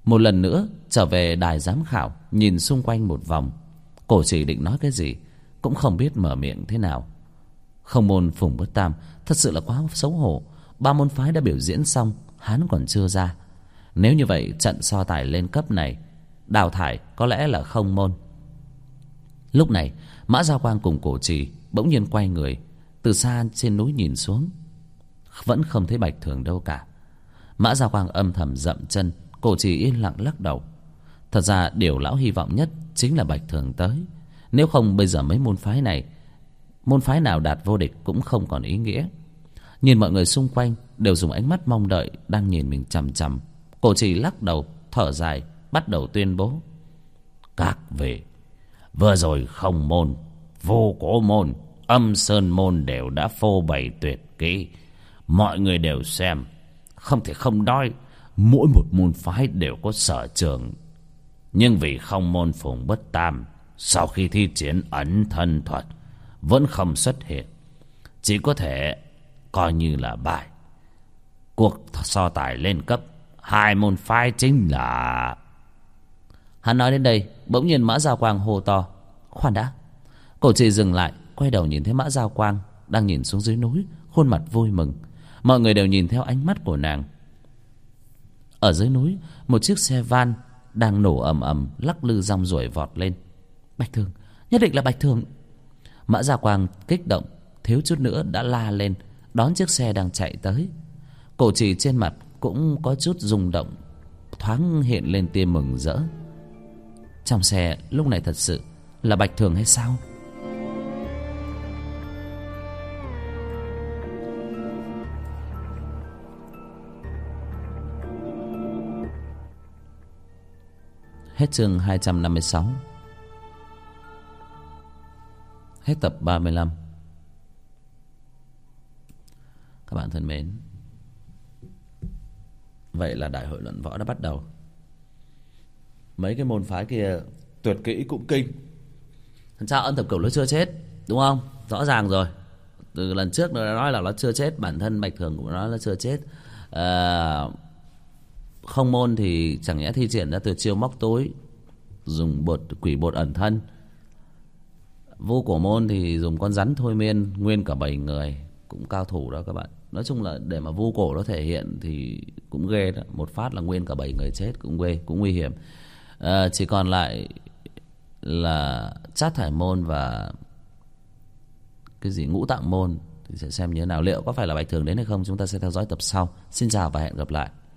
Một lần nữa trở về đài giám khảo, nhìn xung quanh một vòng. Cổ Trì định nói cái gì cũng không biết mở miệng thế nào. Không môn Phùng Bất Tam thật sự là quá xấu hổ. 3 môn phái đã biểu diễn xong, hắn còn chưa ra. Nếu như vậy, trận so tài lên cấp này đào thải có lẽ là không môn. Lúc này Mã Giao Quang cùng Cổ Trì bỗng nhiên quay người, từ xa trên núi nhìn xuống, vẫn không thấy Bạch Thường đâu cả. Mã Giao Quang âm thầm dậm chân, Cổ Trì yên lặng lắc đầu. Thật ra điều lão hy vọng nhất chính là Bạch Thường tới. Nếu không bây giờ mấy môn phái này, môn phái nào đạt vô địch cũng không còn ý nghĩa. Nhìn mọi người xung quanh đều dùng ánh mắt mong đợi đang nhìn mình chằm chằm, Cổ Trì lắc đầu thở dài, bắt đầu tuyên bố: Các vị, vừa rồi Không môn, Vô Cổ môn, Âm Sơn môn đều đã phô bày tuyệt kỹ. Mọi người đều xem, không thể không nói mỗi một môn phái đều có sở trường. Nhưng vì Không môn Phùng Bất Tam sau khi thi triển ẩn thân thuật vẫn không xuất hiện, chỉ có thể coi như là bại. Cuộc so tài lên cấp, 2 môn phái chính là... Hắn nói đến đây, bỗng nhiên Mã Giao Quang hô to: Khoan đã! Cổ Trì dừng lại, quay đầu nhìn thấy Mã Giao Quang đang nhìn xuống dưới núi, khuôn mặt vui mừng. Mọi người đều nhìn theo ánh mắt của nàng. Ở dưới núi, một chiếc xe van đang nổ ầm ầm, lắc lư rong ruổi vọt lên. Bạch Thường, nhất định là Bạch Thường! Mã Giao Quang kích động, thiếu chút nữa đã la lên đón chiếc xe đang chạy tới. Cổ Trì trên mặt cũng có chút rung động, thoáng hiện lên tia mừng rỡ. Trong xe lúc này thật sự là Bạch Thường hay sao? Hết chương 256. Hết tập 35. Các bạn thân mến, vậy là đại hội luận võ đã bắt đầu. Mấy cái môn phái kia tuyệt kỹ cũng kinh. Sao Ân Thập Cửu nó chưa chết, đúng không? Rõ ràng rồi. Từ lần trước nó đã nói là nó chưa chết, bản thân Bạch Thường cũng nói nó chưa chết. Không môn thì chẳng nhẽ thi triển ra tuyệt chiêu móc túi, dùng quỷ bột ẩn thân. Vô Cổ môn thì dùng con rắn thôi miên nguyên cả 7 người, cũng cao thủ đó các bạn. Nói chung là để mà Vô Cổ nó thể hiện thì cũng ghê đó. Một phát là nguyên cả 7 người chết, cũng ghê, cũng nguy hiểm. Chỉ còn lại là Trát Thải môn và cái gì Ngũ Tạng môn, thì sẽ xem như thế nào. Liệu có phải là Bạch Thường đến hay không, chúng ta sẽ theo dõi tập sau. Xin chào và hẹn gặp lại.